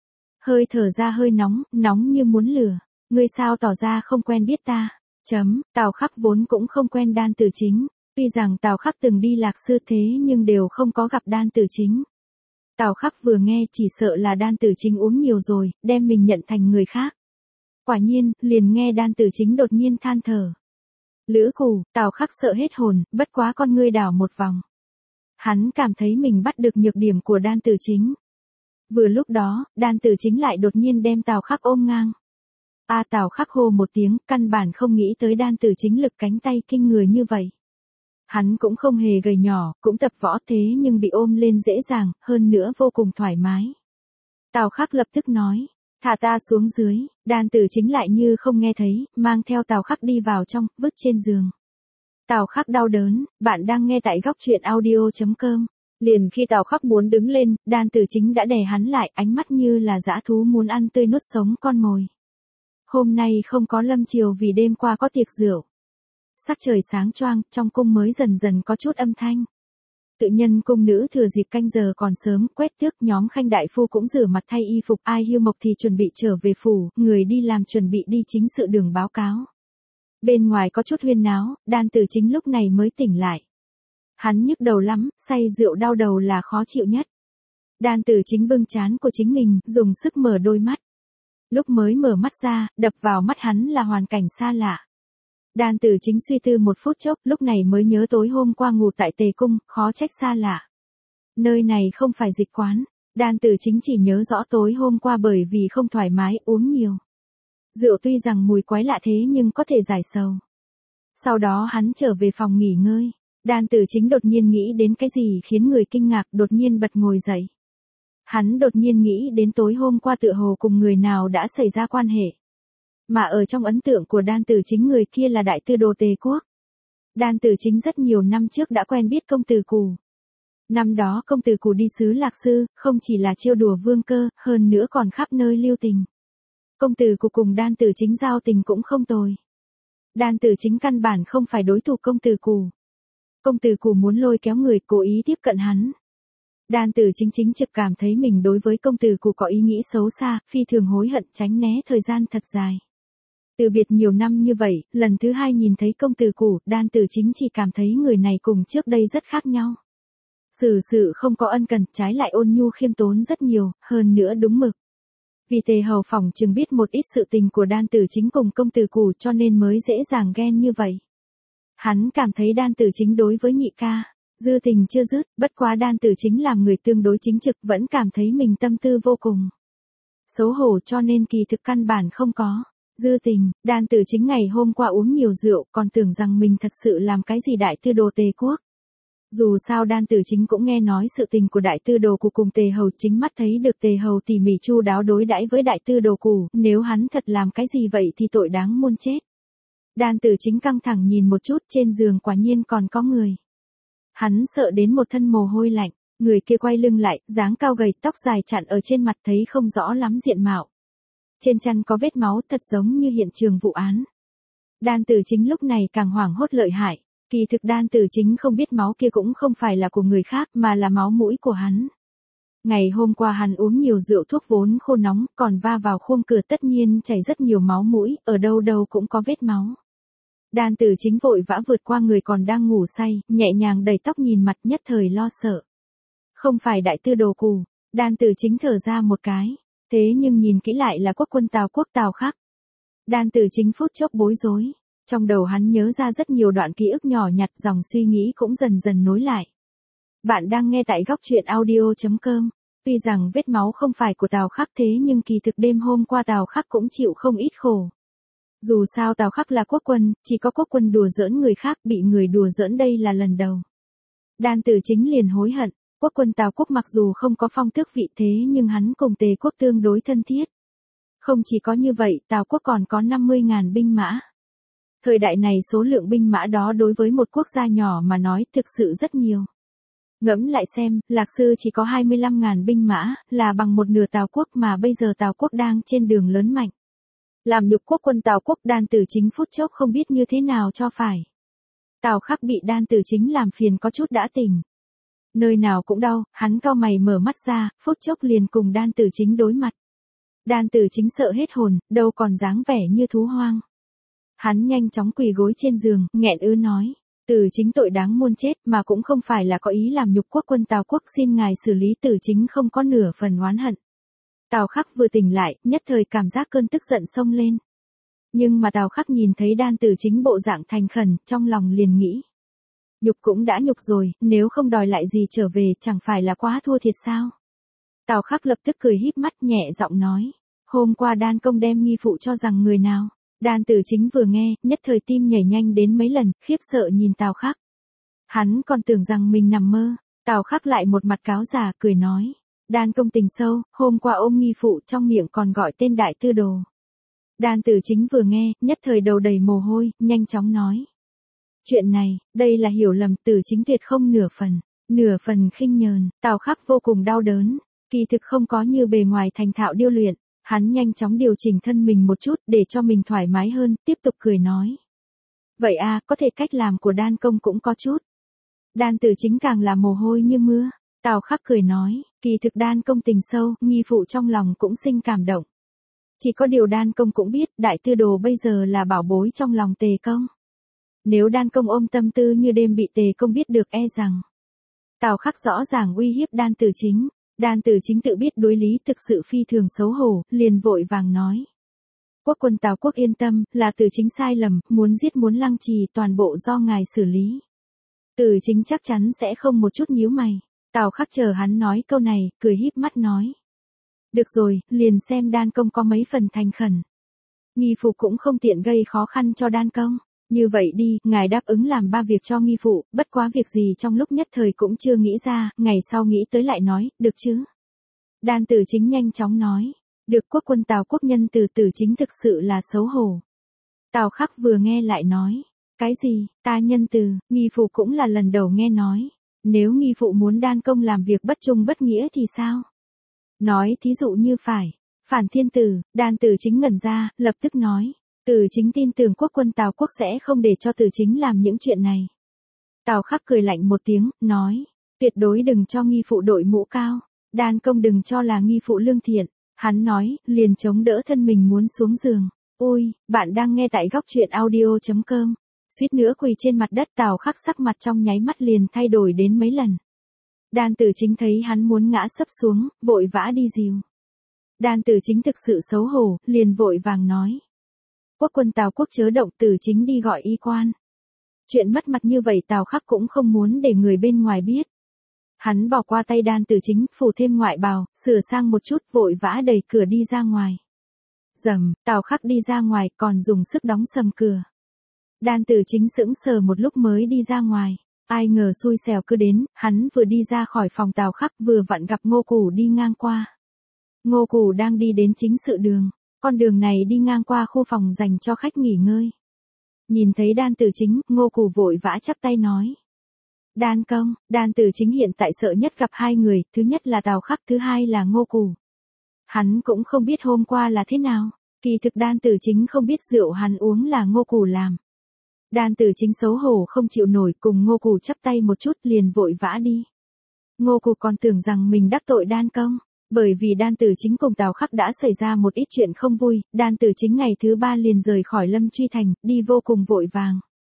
Hơi thở ra hơi nóng, nóng như muốn lửa, ngươi sao tỏ ra không quen biết ta? Tào Khắc vốn cũng không quen Đan Tử Chính, tuy rằng Tào Khắc từng đi Lạc Sư thế nhưng đều không có gặp Đan Tử Chính. Tào Khắc vừa nghe chỉ sợ là Đan Tử Chính uống nhiều rồi, đem mình nhận thành người khác. Quả nhiên, liền nghe Đan Tử Chính đột nhiên than thở. Lữ Cù, Tào Khắc sợ hết hồn, bất quá con ngươi đảo một vòng. Hắn cảm thấy mình bắt được nhược điểm của Đan Tử Chính. Vừa lúc đó, Đan Tử Chính lại đột nhiên đem Tào Khắc ôm ngang. Tào Khắc hô một tiếng, căn bản không nghĩ tới Đan Tử Chính lực cánh tay kinh người như vậy. Hắn cũng không hề gầy nhỏ, cũng tập võ thế nhưng bị ôm lên dễ dàng, hơn nữa vô cùng thoải mái. Tào Khắc lập tức nói, thả ta xuống dưới. Đan Tử Chính lại như không nghe thấy, mang theo Tào Khắc đi vào trong, vứt trên giường. Tào Khắc đau đớn. Bạn đang nghe tại góc truyện audio.com. Liền khi Tào Khắc muốn đứng lên, Đan Tử Chính đã đè hắn lại, ánh mắt như là dã thú muốn ăn tươi nuốt sống con mồi. Hôm nay không có lâm triều vì đêm qua có tiệc rượu. Sắc trời sáng choang, trong cung mới dần dần có chút âm thanh. Tự nhân cung nữ thừa dịp canh giờ còn sớm, quét tước, nhóm Khanh đại phu cũng rửa mặt thay y phục, Ai Hưu Mộc thì chuẩn bị trở về phủ, người đi làm chuẩn bị đi chính sự đường báo cáo. Bên ngoài có chút huyên náo, Đan Tử Chính lúc này mới tỉnh lại. Hắn nhức đầu lắm, say rượu đau đầu là khó chịu nhất. Đan Tử Chính bưng trán của chính mình, dùng sức mở đôi mắt. Lúc mới mở mắt ra, đập vào mắt hắn là hoàn cảnh xa lạ. Đan Tử Chính suy tư một phút chốc, lúc này mới nhớ tối hôm qua ngủ tại Tề Cung, khó trách xa lạ. Nơi này không phải dịch quán. Đan Tử Chính chỉ nhớ rõ tối hôm qua bởi vì không thoải mái, uống nhiều. Rượu tuy rằng mùi quái lạ thế nhưng có thể giải sầu. Sau đó hắn trở về phòng nghỉ ngơi. Đan Tử Chính đột nhiên nghĩ đến cái gì khiến người kinh ngạc, đột nhiên bật ngồi dậy. Hắn đột nhiên nghĩ đến tối hôm qua tựa hồ cùng người nào đã xảy ra quan hệ. Mà ở trong ấn tượng của Đan Tử Chính người kia là đại tư đồ Tề quốc. Đan Tử Chính rất nhiều năm trước đã quen biết công tử Cù. Năm đó công tử Cù đi xứ Lạc Sư, không chỉ là trêu đùa Vương Cơ, hơn nữa còn khắp nơi lưu tình. Công tử Cù cùng Đan Tử Chính giao tình cũng không tồi. Đan Tử Chính căn bản không phải đối thủ công tử Cù. Công tử Cù muốn lôi kéo người cố ý tiếp cận hắn. Đan Tử Chính chính trực cảm thấy mình đối với công tử Cù có ý nghĩ xấu xa, phi thường hối hận, tránh né thời gian thật dài. Từ biệt nhiều năm như vậy, lần thứ hai nhìn thấy công tử Cù, Đan Tử Chính chỉ cảm thấy người này cùng trước đây rất khác nhau. Xử sự không có ân cần, trái lại ôn nhu khiêm tốn rất nhiều, hơn nữa đúng mực. Vì Tề Hầu phỏng chừng biết một ít sự tình của Đan Tử Chính cùng công tử Cù cho nên mới dễ dàng ghen như vậy. Hắn cảm thấy Đan Tử Chính đối với nhị ca, dư tình chưa dứt, bất quá Đan Tử Chính làm người tương đối chính trực vẫn cảm thấy mình tâm tư vô cùng xấu hổ cho nên kỳ thực căn bản không có dư tình. Đan Tử Chính ngày hôm qua uống nhiều rượu còn tưởng rằng mình thật sự làm cái gì đại tư đồ Tề quốc. Dù sao Đan Tử Chính cũng nghe nói sự tình của đại tư đồ Cù cùng Tề Hầu, chính mắt thấy được Tề Hầu tỉ mỉ chu đáo đối đãi với đại tư đồ Cù, nếu hắn thật làm cái gì vậy thì tội đáng muôn chết. Đan Tử Chính căng thẳng nhìn một chút, trên giường quả nhiên còn có người. Hắn sợ đến một thân mồ hôi lạnh, người kia quay lưng lại, dáng cao gầy, tóc dài chặn ở trên mặt thấy không rõ lắm diện mạo. Trên chăn có vết máu thật giống như hiện trường vụ án. Đan Tử Chính lúc này càng hoảng hốt lợi hại, kỳ thực Đan Tử Chính không biết máu kia cũng không phải là của người khác mà là máu mũi của hắn. Ngày hôm qua hắn uống nhiều rượu thuốc vốn khô nóng, còn va vào khung cửa tất nhiên chảy rất nhiều máu mũi, ở đâu đâu cũng có vết máu. Đan Tử Chính vội vã vượt qua người còn đang ngủ say, nhẹ nhàng đẩy tóc nhìn mặt nhất thời lo sợ. Không phải đại tư đồ Cù, Đan Tử Chính thở ra một cái. Thế nhưng nhìn kỹ lại là quốc quân Tào Quốc Tào Khắc. Đan Tử Chính phút chốc bối rối. Trong đầu hắn nhớ ra rất nhiều đoạn ký ức nhỏ nhặt, dòng suy nghĩ cũng dần dần nối lại. Bạn đang nghe tại góc truyện audio.com. Tuy rằng vết máu không phải của Tào Khắc thế nhưng kỳ thực đêm hôm qua Tào Khắc cũng chịu không ít khổ. Dù sao Tào Khắc là quốc quân, chỉ có quốc quân đùa giỡn người khác, bị người đùa giỡn đây là lần đầu. Đan Tử Chính liền hối hận, quốc quân Tào Quốc mặc dù không có phong tước vị thế nhưng hắn cùng Tề quốc tương đối thân thiết. Không chỉ có như vậy, Tào Quốc còn có 50.000 binh mã. Thời đại này số lượng binh mã đó đối với một quốc gia nhỏ mà nói thực sự rất nhiều. Ngẫm lại xem, Lạc Sư chỉ có 25.000 binh mã, là bằng một nửa Tào Quốc mà bây giờ Tào Quốc đang trên đường lớn mạnh. Làm nhục quốc quân Tào Quốc, Đan Tử Chính phút chốc không biết như thế nào cho phải. Tào Khắc bị Đan Tử Chính làm phiền có chút đã tỉnh. Nơi nào cũng đau, hắn cau mày mở mắt ra, phút chốc liền cùng Đan Tử Chính đối mặt. Đan Tử Chính sợ hết hồn, đâu còn dáng vẻ như thú hoang. Hắn nhanh chóng quỳ gối trên giường, nghẹn ứ nói. Tử Chính tội đáng muôn chết mà cũng không phải là có ý làm nhục quốc quân Tào Quốc, xin ngài xử lý. Tử Chính không có nửa phần oán hận. Tào Khắc vừa tỉnh lại, nhất thời cảm giác cơn tức giận xông lên. Nhưng mà Tào Khắc nhìn thấy Đan Tử Chính bộ dạng thành khẩn, trong lòng liền nghĩ. Nhục cũng đã nhục rồi, nếu không đòi lại gì trở về chẳng phải là quá thua thiệt sao? Tào Khắc lập tức cười híp mắt nhẹ giọng nói. Hôm qua Đan công đem nghi phụ cho rằng người nào? Đan Tử Chính vừa nghe, nhất thời tim nhảy nhanh đến mấy lần, khiếp sợ nhìn Tào Khắc. Hắn còn tưởng rằng mình nằm mơ. Tào Khắc lại một mặt cáo già cười nói. Đan công tình sâu, hôm qua ôm nghi phụ trong miệng còn gọi tên đại tư đồ. Đan Tử Chính vừa nghe, nhất thời đầu đầy mồ hôi, nhanh chóng nói. Chuyện này, đây là hiểu lầm. Tử Chính tuyệt không nửa phần khinh nhờn. Tào Khắc vô cùng đau đớn, kỳ thực không có như bề ngoài thành thạo điêu luyện. Hắn nhanh chóng điều chỉnh thân mình một chút để cho mình thoải mái hơn, tiếp tục cười nói. Vậy à, có thể cách làm của Đan công cũng có chút. Đan Tử Chính càng là mồ hôi như mưa. Tào Khắc cười nói, kỳ thực Đan công tình sâu, nghi phụ trong lòng cũng sinh cảm động. Chỉ có điều Đan công cũng biết, đại tư đồ bây giờ là bảo bối trong lòng Tề công. Nếu Đan công ôm tâm tư như đêm bị Tề công biết được e rằng. Tào Khắc rõ ràng uy hiếp Đan Tử Chính. Đan Tử Chính tự biết đối lý thực sự phi thường xấu hổ, liền vội vàng nói. Quốc quân Tào Quốc yên tâm, là Tử Chính sai lầm, muốn giết muốn lăng trì toàn bộ do ngài xử lý. Tử Chính chắc chắn sẽ không một chút nhíu mày. Tào Khắc chờ hắn nói câu này, cười híp mắt nói. Được rồi, liền xem Đan công có mấy phần thành khẩn. Nghi phụ cũng không tiện gây khó khăn cho Đan công. Như vậy đi, ngài đáp ứng làm 3 việc cho nghi phụ, bất quá việc gì trong lúc nhất thời cũng chưa nghĩ ra, ngày sau nghĩ tới lại nói, được chứ? Đan Tử Chính nhanh chóng nói. Được. Quốc quân Tào Quốc nhân từ Tử Chính thực sự là xấu hổ. Tào Khắc vừa nghe lại nói. Cái gì, ta nhân từ, nghi phụ cũng là lần đầu nghe nói. Nếu nghi phụ muốn Đan công làm việc bất trung bất nghĩa thì sao? Nói thí dụ như phản thiên tử. Đan Tử Chính ngẩn ra, lập tức nói. Tử Chính tin tưởng quốc quân Tào Quốc sẽ không để cho Tử Chính làm những chuyện này. Tào Khắc cười lạnh một tiếng, nói. Tuyệt đối đừng cho nghi phụ đội mũ cao. Đan công đừng cho là nghi phụ lương thiện. Hắn nói, liền chống đỡ thân mình muốn xuống giường. Ôi, bạn đang nghe tại góc truyện audio.com. Suýt nữa quỳ trên mặt đất. Tào Khắc sắc mặt trong nháy mắt liền thay đổi đến mấy lần. Đan Tử Chính thấy hắn muốn ngã sấp xuống, vội vã đi dìu. Đan Tử Chính thực sự xấu hổ, liền vội vàng nói. Quốc quân Tào Quốc chớ động. Tử Chính đi gọi y quan. Chuyện mất mặt như vậy Tào Khắc cũng không muốn để người bên ngoài biết. Hắn bỏ qua tay Đan Tử Chính, phủ thêm ngoại bào, sửa sang một chút, vội vã đẩy cửa đi ra ngoài. Rầm, Tào Khắc đi ra ngoài, còn dùng sức đóng sầm cửa. Đan Tử Chính sững sờ một lúc mới đi ra ngoài. Ai ngờ xui xẻo cứ đến, hắn vừa đi ra khỏi phòng Tào Khắc vừa vặn gặp Ngô Cù đi ngang qua. Ngô Cù đang đi đến chính sự đường. Con đường này đi ngang qua khu phòng dành cho khách nghỉ ngơi. Nhìn thấy Đan Tử Chính, Ngô Cù vội vã chắp tay nói. Đan công. Đan Tử Chính hiện tại sợ nhất gặp hai người, thứ nhất là Tào Khắc, thứ hai là Ngô Cù. Hắn cũng không biết hôm qua là thế nào. Kỳ thực Đan Tử Chính không biết rượu hắn uống là Ngô Cù làm. Đan Tử Chính xấu hổ không chịu nổi, cùng Ngô Cù chắp tay một chút liền vội vã đi. Ngô Cù còn tưởng rằng mình đắc tội Đan công. Bởi vì Đan Tử Chính cùng Tào Khắc đã xảy ra một ít chuyện không vui, Đan Tử Chính ngày thứ 3 liền rời khỏi Lâm Truy Thành, đi vô cùng vội vàng.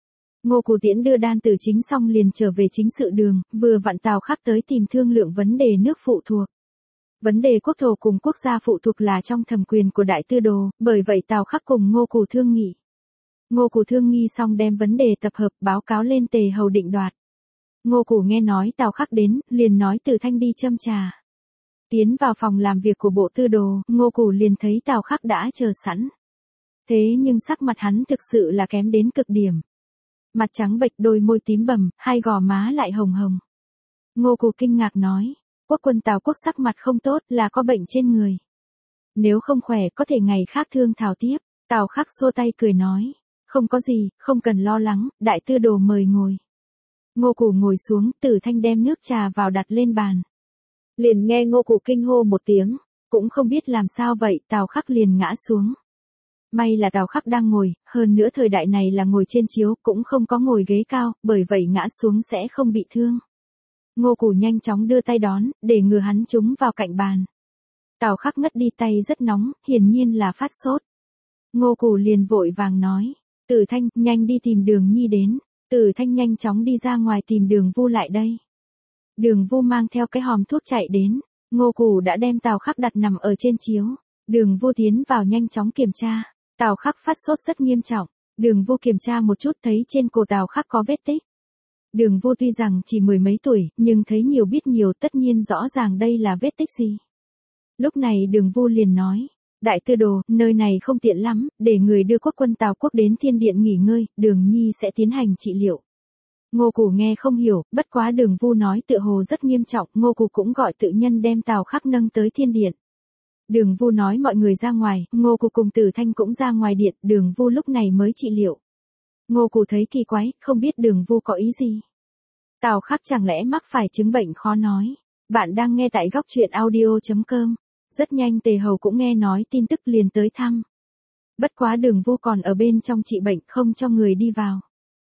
Ngô Cù Tiễn đưa Đan Tử Chính xong liền trở về chính sự đường, vừa vặn Tào Khắc tới tìm thương lượng vấn đề nước phụ thuộc. Vấn đề quốc thổ cùng quốc gia phụ thuộc là trong thẩm quyền của Đại Tư Đồ, bởi vậy Tào Khắc cùng Ngô Cù thương nghị. Ngô Cù thương nghi xong đem vấn đề tập hợp báo cáo lên Tề Hầu định đoạt. Ngô Cù nghe nói Tào Khắc đến, liền nói Từ Thanh đi châm trà. Tiến vào phòng làm việc của Bộ Tư Đồ, Ngô Cù liền thấy Tào Khắc đã chờ sẵn. Thế nhưng sắc mặt hắn thực sự là kém đến cực điểm. Mặt trắng bệch, đôi môi tím bầm, hai gò má lại hồng hồng. Ngô Cù kinh ngạc nói, quốc quân Tào Quốc sắc mặt không tốt, là có bệnh trên người. Nếu không khỏe có thể ngày khác thương thảo tiếp. Tào Khắc xua tay cười nói, không có gì, không cần lo lắng, Đại Tư Đồ mời ngồi. Ngô Cù ngồi xuống, Tử Thanh đem nước trà vào đặt lên bàn. Liền nghe Ngô Cù kinh hô một tiếng, cũng không biết làm sao vậy, Tào Khắc liền ngã xuống. May là Tào Khắc đang ngồi, hơn nữa thời đại này là ngồi trên chiếu, cũng không có ngồi ghế cao, bởi vậy ngã xuống sẽ không bị thương. Ngô Cù nhanh chóng đưa tay đón, để ngừa hắn trúng vào cạnh bàn. Tào Khắc ngất đi, tay rất nóng, hiển nhiên là phát sốt. Ngô Cù liền vội vàng nói, Tử Thanh, nhanh đi tìm Đường Nhi đến. Tử Thanh nhanh chóng đi ra ngoài tìm Đường Vu lại đây. Đường Vu mang theo cái hòm thuốc chạy đến, Ngô Cù đã đem Tào Khắc đặt nằm ở trên chiếu. Đường Vu tiến vào nhanh chóng kiểm tra, Tào Khắc phát sốt rất nghiêm trọng. Đường Vu kiểm tra một chút thấy trên cổ Tào Khắc có vết tích. Đường Vu tuy rằng chỉ mười mấy tuổi, nhưng thấy nhiều biết nhiều, tất nhiên rõ ràng đây là vết tích gì. Lúc này Đường Vu liền nói, Đại Tư Đồ, nơi này không tiện lắm, để người đưa quốc quân Tào Quốc đến Thiên Điện nghỉ ngơi, Đường Nhi sẽ tiến hành trị liệu. Ngô Cù nghe không hiểu, bất quá Đường Vu nói tựa hồ rất nghiêm trọng, Ngô Cù cũng gọi tự nhân đem Tào Khắc nâng tới Thiên Điện. Đường Vu nói mọi người ra ngoài, Ngô Cù cùng Tử Thanh cũng ra ngoài điện, Đường Vu lúc này mới trị liệu. Ngô Cù thấy kỳ quái, không biết Đường Vu có ý gì. Tào Khắc chẳng lẽ mắc phải chứng bệnh khó nói. Bạn đang nghe tại góc truyện audio.com. Rất nhanh Tề Hầu cũng nghe nói tin tức liền tới thăm. Bất quá Đường Vu còn ở bên trong trị bệnh, không cho người đi vào.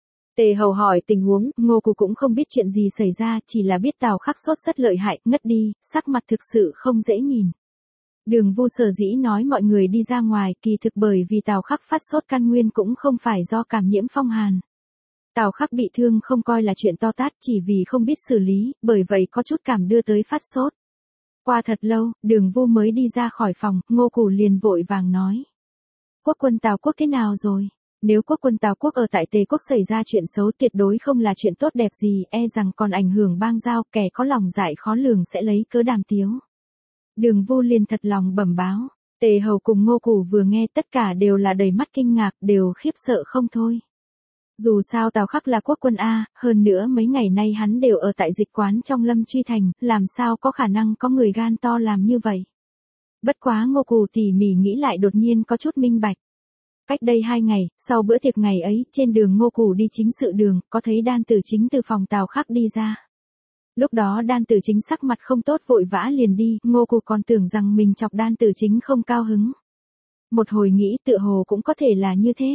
Tề Hầu hỏi tình huống, Ngô Cù cũng không biết chuyện gì xảy ra, chỉ là biết Tào Khắc sốt rất lợi hại, ngất đi, sắc mặt thực sự không dễ nhìn. Đường Vu sở dĩ nói mọi người đi ra ngoài, kỳ thực bởi vì Tào Khắc phát sốt căn nguyên cũng không phải do cảm nhiễm phong hàn. Tào Khắc bị thương không coi là chuyện to tát, chỉ vì không biết xử lý, bởi vậy có chút cảm đưa tới phát sốt. Qua thật lâu, Đường Vu mới đi ra khỏi phòng, Ngô Cù liền vội vàng nói. Quốc quân Tào Quốc thế nào rồi? Nếu quốc quân Tào Quốc ở tại Tề Quốc xảy ra chuyện xấu tuyệt đối không là chuyện tốt đẹp gì, e rằng còn ảnh hưởng bang giao, kẻ có lòng dạ khó lường sẽ lấy cớ đàm tiếu. Đường Vu liền thật lòng bẩm báo. Tề Hầu cùng Ngô Cù vừa nghe tất cả đều là đầy mắt kinh ngạc, đều khiếp sợ không thôi. Dù sao Tào Khắc là quốc quân A, hơn nữa mấy ngày nay hắn đều ở tại dịch quán trong Lâm Truy Thành, làm sao có khả năng có người gan to làm như vậy. Bất quá Ngô Cù tỉ mỉ nghĩ lại đột nhiên có chút minh bạch. Cách đây 2 ngày, sau bữa tiệc ngày ấy, trên đường Ngô Cù đi chính sự đường, có thấy Đan Tử Chính từ phòng Tào Khắc đi ra. Lúc đó Đan Tử Chính sắc mặt không tốt vội vã liền đi, Ngô Cù còn tưởng rằng mình chọc Đan Tử Chính không cao hứng. Một hồi nghĩ tựa hồ cũng có thể là như thế.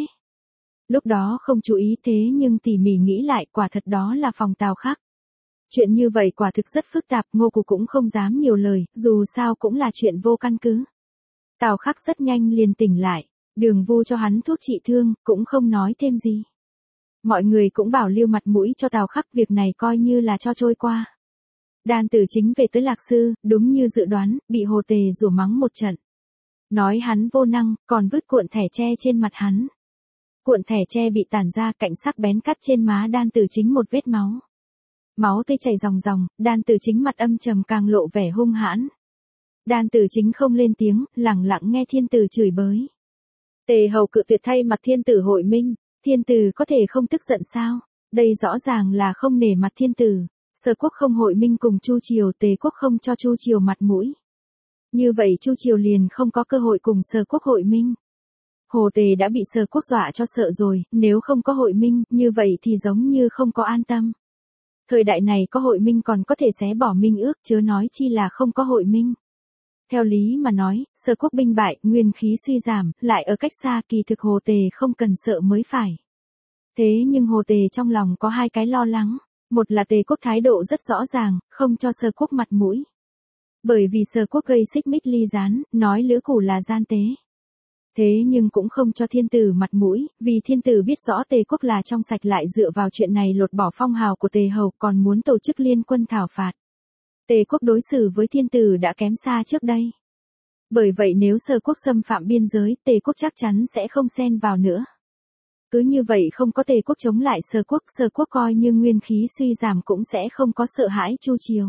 Lúc đó không chú ý thế nhưng tỉ mỉ nghĩ lại quả thật đó là phòng Tào Khắc. Chuyện như vậy quả thực rất phức tạp, Ngô Cù cũng không dám nhiều lời, dù sao cũng là chuyện vô căn cứ. Tào Khắc rất nhanh liền tỉnh lại, Đường Vu cho hắn thuốc trị thương, cũng không nói thêm gì. Mọi người cũng bảo lưu mặt mũi cho Tào Khắc, việc này coi như là cho trôi qua. Đan Tử Chính về tới Lạc Sư, đúng như dự đoán, bị Hồ Tề rủa mắng một trận. Nói hắn vô năng, còn vứt cuộn thẻ tre trên mặt hắn. Cuộn thẻ tre bị tản ra, cạnh sắc bén cắt trên má Đan Tử Chính một vết máu. Máu tươi chảy ròng ròng, Đan Tử Chính mặt âm trầm càng lộ vẻ hung hãn. Đan Tử Chính không lên tiếng, lẳng lặng nghe thiên tử chửi bới. Tề Hầu cự tuyệt thay mặt thiên tử hội minh, thiên tử có thể không tức giận sao? Đây rõ ràng là không nể mặt thiên tử. Sở quốc không hội minh cùng Chu Triều, Tề quốc không cho Chu Triều mặt mũi. Như vậy Chu Triều liền không có cơ hội cùng Sở quốc hội minh. Hồ Tề đã bị Sở quốc dọa cho sợ rồi, nếu không có hội minh, như vậy thì giống như không có an tâm. Thời đại này có hội minh còn có thể xé bỏ minh ước, chớ nói chi là không có hội minh. Theo lý mà nói, Sở quốc binh bại, nguyên khí suy giảm, lại ở cách xa, kỳ thực Hồ Tề không cần sợ mới phải. Thế nhưng Hồ Tề trong lòng có 2 cái lo lắng. Một là Tề quốc thái độ rất rõ ràng, không cho Sở quốc mặt mũi. Bởi vì Sở quốc gây xích mích ly gián, nói Lữ Củ là gian tế. Thế nhưng cũng không cho thiên tử mặt mũi, vì thiên tử biết rõ Tề quốc là trong sạch lại dựa vào chuyện này lột bỏ phong hào của Tề hầu còn muốn tổ chức liên quân thảo phạt. Tề quốc đối xử với thiên tử đã kém xa trước đây. Bởi vậy nếu Sở quốc xâm phạm biên giới, Tề quốc chắc chắn sẽ không xen vào nữa. Cứ như vậy không có Tề quốc chống lại Sở quốc coi như nguyên khí suy giảm cũng sẽ không có sợ hãi chu triều.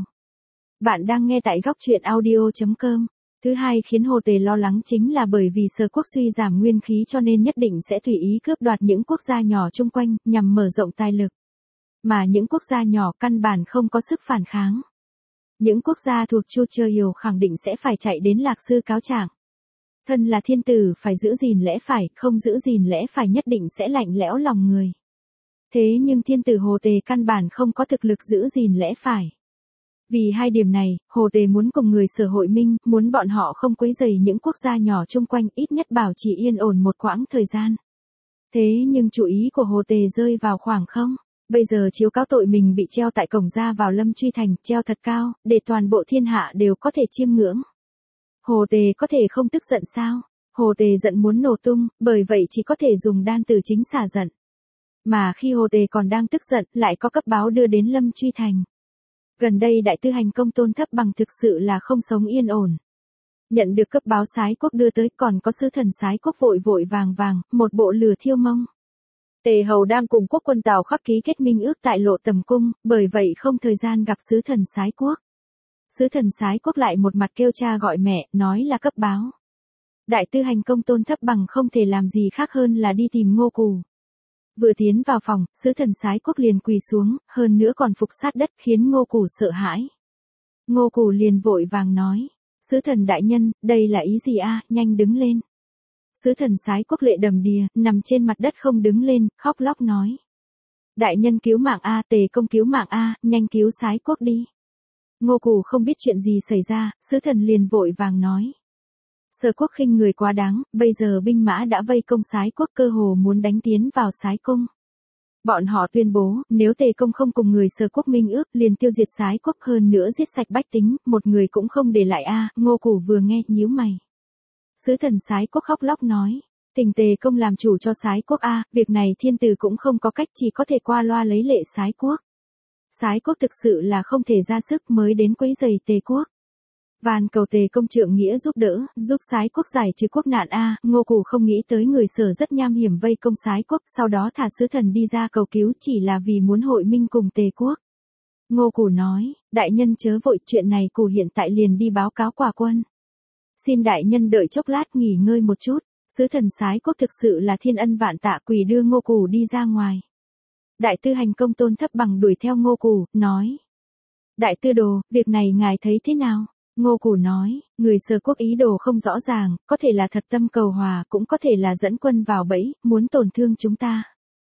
Bạn đang nghe tại góc truyện audio.com. Thứ hai khiến Hồ Tề lo lắng chính là bởi vì Sở quốc suy giảm nguyên khí cho nên nhất định sẽ tùy ý cướp đoạt những quốc gia nhỏ chung quanh, nhằm mở rộng tài lực. Mà những quốc gia nhỏ căn bản không có sức phản kháng. Những quốc gia thuộc Chu Trơ Hiểu khẳng định sẽ phải chạy đến Lạc Sư cáo trạng. Thân là thiên tử phải giữ gìn lẽ phải, không giữ gìn lẽ phải nhất định sẽ lạnh lẽo lòng người. Thế nhưng thiên tử Hồ Tề căn bản không có thực lực giữ gìn lẽ phải. Vì hai điểm này, Hồ Tề muốn cùng người Sở hội minh, muốn bọn họ không quấy rầy những quốc gia nhỏ chung quanh, ít nhất bảo trì yên ổn một quãng thời gian. Thế nhưng chú ý của Hồ Tề rơi vào khoảng không. Bây giờ chiếu cáo tội mình bị treo tại cổng ra vào Lâm Truy Thành, treo thật cao, để toàn bộ thiên hạ đều có thể chiêm ngưỡng. Hồ Tề có thể không tức giận sao? Hồ Tề giận muốn nổ tung, bởi vậy chỉ có thể dùng đan từ chính xả giận. Mà khi Hồ Tề còn đang tức giận, lại có cấp báo đưa đến Lâm Truy Thành. Gần đây đại tư hành công Tôn Thấp Bằng thực sự là không sống yên ổn. Nhận được cấp báo Sái quốc đưa tới còn có sứ thần Sái quốc vội vội vàng vàng, một bộ lửa thiêu mông. Tề hầu đang cùng quốc quân Tào khắc ký kết minh ước tại Lộ Tầm Cung, bởi vậy không thời gian gặp sứ thần Sái quốc. Sứ thần Sái quốc lại một mặt kêu cha gọi mẹ, nói là cấp báo. Đại tư hành công Tôn Thấp Bằng không thể làm gì khác hơn là đi tìm Ngô Cù. Vừa tiến vào phòng, sứ thần Sái quốc liền quỳ xuống, hơn nữa còn phục sát đất khiến Ngô Cù sợ hãi. Ngô Cù liền vội vàng nói, sứ thần đại nhân, đây là ý gì a, nhanh đứng lên. Sứ thần Sái quốc lệ đầm đìa, nằm trên mặt đất không đứng lên, khóc lóc nói. Đại nhân cứu mạng a, Tề công cứu mạng a, nhanh cứu Sái quốc đi. Ngô Cù không biết chuyện gì xảy ra, sứ thần liền vội vàng nói. Sở quốc khinh người quá đáng, bây giờ binh mã đã vây công Sái quốc cơ hồ muốn đánh tiến vào Sái cung. Bọn họ tuyên bố, nếu Tề công không cùng người Sở quốc minh ước, liền tiêu diệt Sái quốc hơn nữa giết sạch bách tính, một người cũng không để lại a. Ngô Cù vừa nghe nhíu mày. Sứ thần Sái quốc khóc lóc nói, tình Tề công làm chủ cho Sái quốc a, việc này thiên tử cũng không có cách, chỉ có thể qua loa lấy lệ Sái quốc. Sái quốc thực sự là không thể ra sức mới đến quấy rầy Tề quốc. Van cầu Tề công trượng nghĩa giúp đỡ, giúp Sái quốc giải trừ quốc nạn a. Ngô Cù không nghĩ tới người Sở rất nham hiểm vây công Sái quốc, sau đó thả sứ thần đi ra cầu cứu chỉ là vì muốn hội minh cùng Tề quốc. Ngô Cù nói, đại nhân chớ vội, chuyện này Cù hiện tại liền đi báo cáo quả quân. Xin đại nhân đợi chốc lát nghỉ ngơi một chút. Sứ thần Sái quốc thực sự là thiên ân vạn tạ, quỳ đưa Ngô Cù đi ra ngoài. Đại tư hành công Tôn Thấp Bằng đuổi theo Ngô Cù, nói. Đại tư đồ, việc này ngài thấy thế nào? Ngô Cù nói, người Sở quốc ý đồ không rõ ràng, có thể là thật tâm cầu hòa, cũng có thể là dẫn quân vào bẫy, muốn tổn thương chúng ta.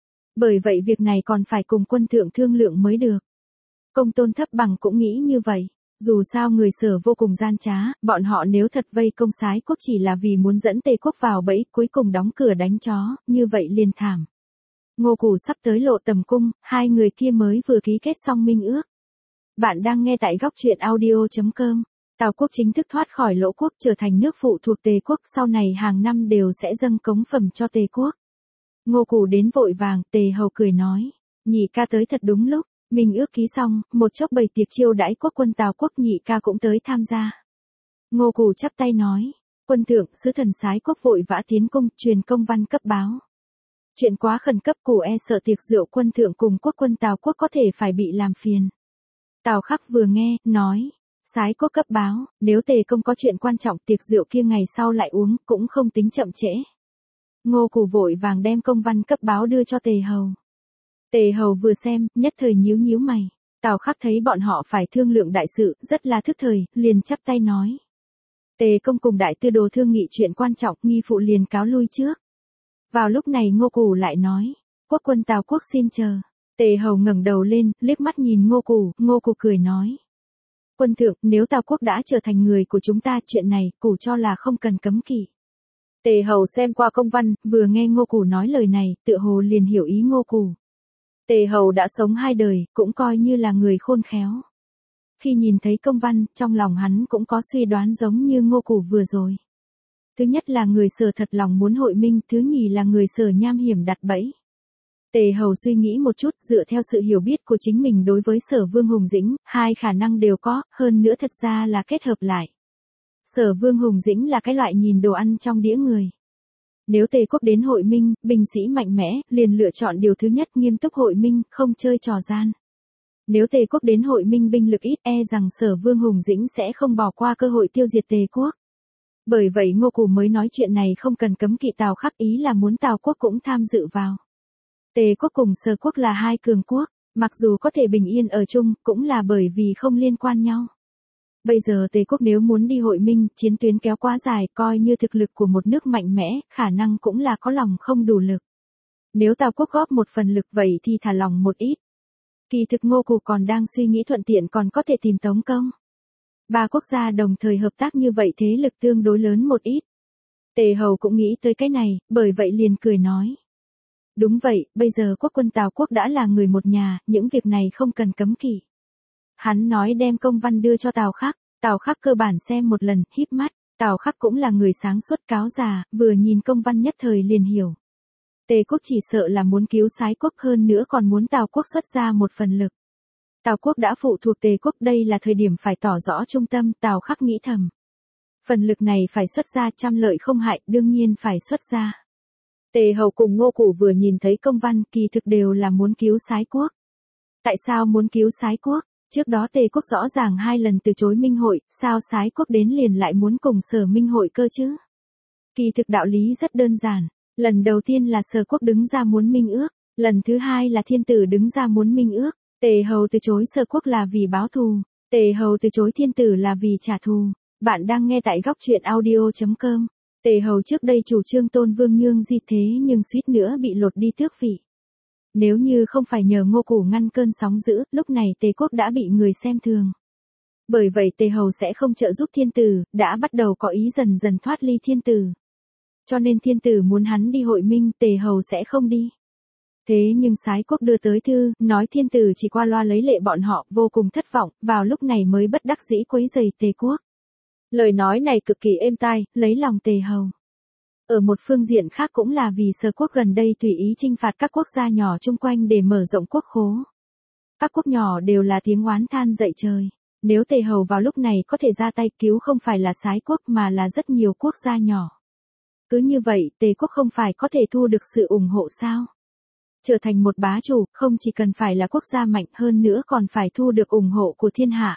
Bởi vậy việc này còn phải cùng quân thượng thương lượng mới được. Công Tôn Thấp Bằng cũng nghĩ như vậy. Dù sao người Sở vô cùng gian trá, bọn họ nếu thật vây công Sái quốc chỉ là vì muốn dẫn Tề quốc vào bẫy, cuối cùng đóng cửa đánh chó, như vậy liền thảm. Ngô Cù sắp tới Lộ Tầm Cung, hai người kia mới vừa ký kết xong minh ước. Bạn đang nghe tại góc truyện audio.com. Tào quốc chính thức thoát khỏi Lỗ quốc trở thành nước phụ thuộc Tề quốc, sau này hàng năm đều sẽ dâng cống phẩm cho Tề quốc. Ngô Cù đến vội vàng, Tề hầu cười nói, nhị ca tới thật đúng lúc. Minh ước ký xong, một chốc bày tiệc chiêu đãi quốc quân Tào quốc, nhị ca cũng tới tham gia. Ngô Cù chắp tay nói, quân thượng, sứ thần Sái quốc vội vã tiến cung, truyền công văn cấp báo. Chuyện quá khẩn cấp, Cù e sợ tiệc rượu quân thượng cùng quốc quân Tào quốc có thể phải bị làm phiền. Tào Khắc vừa nghe, nói, Sái quốc cấp báo, nếu Tề công có chuyện quan trọng tiệc rượu kia ngày sau lại uống, cũng không tính chậm trễ. Ngô Cù vội vàng đem công văn cấp báo đưa cho Tề hầu. Tề hầu vừa xem, nhất thời nhíu nhíu mày. Tào Khắc thấy bọn họ phải thương lượng đại sự, rất là thức thời, liền chắp tay nói. Tề công cùng đại tư đồ thương nghị chuyện quan trọng, nghi phụ liền cáo lui trước. Vào lúc này Ngô Cù lại nói, quốc quân Tào quốc xin chờ. Tề hầu ngẩng đầu lên, liếc mắt nhìn Ngô Cù cười nói. Quân thượng, nếu Tào quốc đã trở thành người của chúng ta, chuyện này, Cù cho là không cần cấm kỵ. Tề hầu xem qua công văn, vừa nghe Ngô Cù nói lời này, tựa hồ liền hiểu ý Ngô Cù. Tề hầu đã sống 2 đời, cũng coi như là người khôn khéo. Khi nhìn thấy công văn, trong lòng hắn cũng có suy đoán giống như Ngô Cù vừa rồi. Thứ nhất là người Sở thật lòng muốn hội minh, thứ nhì là người Sở nham hiểm đặt bẫy. Tề Hầu suy nghĩ một chút, dựa theo sự hiểu biết của chính mình đối với Sở Vương Hùng Dĩnh, hai khả năng đều có, hơn nữa thật ra là kết hợp lại. Sở Vương Hùng Dĩnh là cái loại nhìn đồ ăn trong đĩa người. Nếu Tề quốc đến hội minh, binh sĩ mạnh mẽ, liền lựa chọn điều thứ nhất, nghiêm túc hội minh, không chơi trò gian. Nếu Tề quốc đến hội minh binh lực ít, rằng Sở Vương Hùng Dĩnh sẽ không bỏ qua cơ hội tiêu diệt Tề quốc. Bởi vậy Ngô Cù mới nói chuyện này không cần cấm kỵ Tào Khắc, ý là muốn Tào quốc cũng tham dự vào. Tề quốc cùng Sở quốc là hai cường quốc, mặc dù có thể bình yên ở chung, cũng là bởi vì không liên quan nhau. Bây giờ Tề quốc nếu muốn đi hội minh, chiến tuyến kéo quá dài, coi như thực lực của một nước mạnh mẽ, khả năng cũng là có lòng không đủ lực. Nếu Tào quốc góp một phần lực vậy thì thả lòng một ít. Kỳ thực Ngô Cù còn đang suy nghĩ thuận tiện còn có thể tìm Tống Công. Ba quốc gia đồng thời hợp tác như vậy thế lực tương đối lớn một ít. Tề Hầu cũng nghĩ tới cái này, bởi vậy liền cười nói. Đúng vậy, bây giờ quốc quân Tào quốc đã là người một nhà, những việc này không cần cấm kỵ. Hắn nói đem công văn đưa cho Tào Khắc, Tào Khắc cơ bản xem một lần, híp mắt, Tào Khắc cũng là người sáng suốt cáo già, vừa nhìn công văn nhất thời liền hiểu. Tề quốc chỉ sợ là muốn cứu Sái quốc, hơn nữa còn muốn Tào quốc xuất ra một phần lực. Tào quốc đã phụ thuộc Tề quốc, đây là thời điểm phải tỏ rõ trung tâm, Tào Khắc nghĩ thầm. Phần lực này phải xuất ra, trăm lợi không hại, đương nhiên phải xuất ra. Tề Hầu cùng Ngô Cù vừa nhìn thấy công văn, kỳ thực đều là muốn cứu Sái quốc. Tại sao muốn cứu Sái quốc? Trước đó Tề quốc rõ ràng hai lần từ chối minh hội, sao Sái quốc đến liền lại muốn cùng Sở minh hội cơ chứ? Kỳ thực đạo lý rất đơn giản. Lần đầu tiên là Sở quốc đứng ra muốn minh ước, lần thứ hai là Thiên tử đứng ra muốn minh ước. Tề Hầu từ chối Sở quốc là vì báo thù, Tề Hầu từ chối Thiên tử là vì trả thù. Bạn đang nghe tại góc truyện audio.com. Tề Hầu trước đây chủ trương tôn vương nhương di thế nhưng suýt nữa bị lột đi tước vị. Nếu như không phải nhờ Ngô Cù ngăn cơn sóng dữ, lúc này Tề quốc đã bị người xem thường. Bởi vậy Tề Hầu sẽ không trợ giúp Thiên tử, đã bắt đầu có ý dần dần thoát ly Thiên tử. Cho nên Thiên tử muốn hắn đi hội minh, Tề Hầu sẽ không đi. Thế nhưng Sái quốc đưa tới thư, nói Thiên tử chỉ qua loa lấy lệ bọn họ, vô cùng thất vọng, vào lúc này mới bất đắc dĩ quấy rầy Tề quốc. Lời nói này cực kỳ êm tai, lấy lòng Tề Hầu. Ở một phương diện khác cũng là vì Sở quốc gần đây tùy ý chinh phạt các quốc gia nhỏ chung quanh để mở rộng quốc khố. Các quốc nhỏ đều là tiếng oán than dậy trời. Nếu Tề Hầu vào lúc này có thể ra tay cứu không phải là Sái quốc mà là rất nhiều quốc gia nhỏ. Cứ như vậy Tề quốc không phải có thể thu được sự ủng hộ sao? Trở thành một bá chủ, không chỉ cần phải là quốc gia mạnh hơn nữa còn phải thu được ủng hộ của thiên hạ.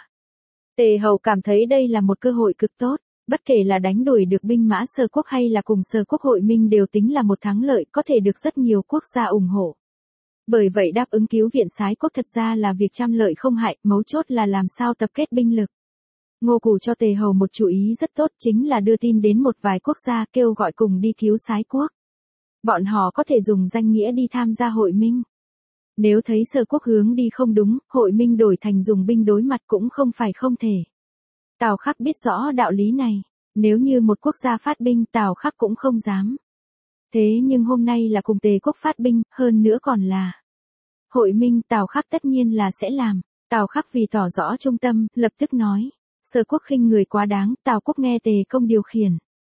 Tề Hầu cảm thấy đây là một cơ hội cực tốt, bất kể là đánh đuổi được binh mã Sở quốc hay là cùng Sở quốc hội minh đều tính là một thắng lợi, có thể được rất nhiều quốc gia ủng hộ. Bởi vậy đáp ứng cứu viện Sái quốc thật ra là việc trăm lợi không hại, mấu chốt là làm sao tập kết binh lực. Ngô Cù cho Tề Hầu một chủ ý rất tốt, chính là đưa tin đến một vài quốc gia kêu gọi cùng đi cứu Sái quốc. Bọn họ có thể dùng danh nghĩa đi tham gia hội minh. Nếu thấy Sở quốc hướng đi không đúng, hội minh đổi thành dùng binh đối mặt cũng không phải không thể. Tào Khắc biết rõ đạo lý này, nếu như một quốc gia phát binh Tào Khắc cũng không dám. Thế nhưng hôm nay là cùng Tề quốc phát binh, hơn nữa còn là hội minh, Tào Khắc tất nhiên là sẽ làm. Tào Khắc vì tỏ rõ trung tâm, lập tức nói, Sở quốc khinh người quá đáng, Tào quốc nghe Tề công điều khiển.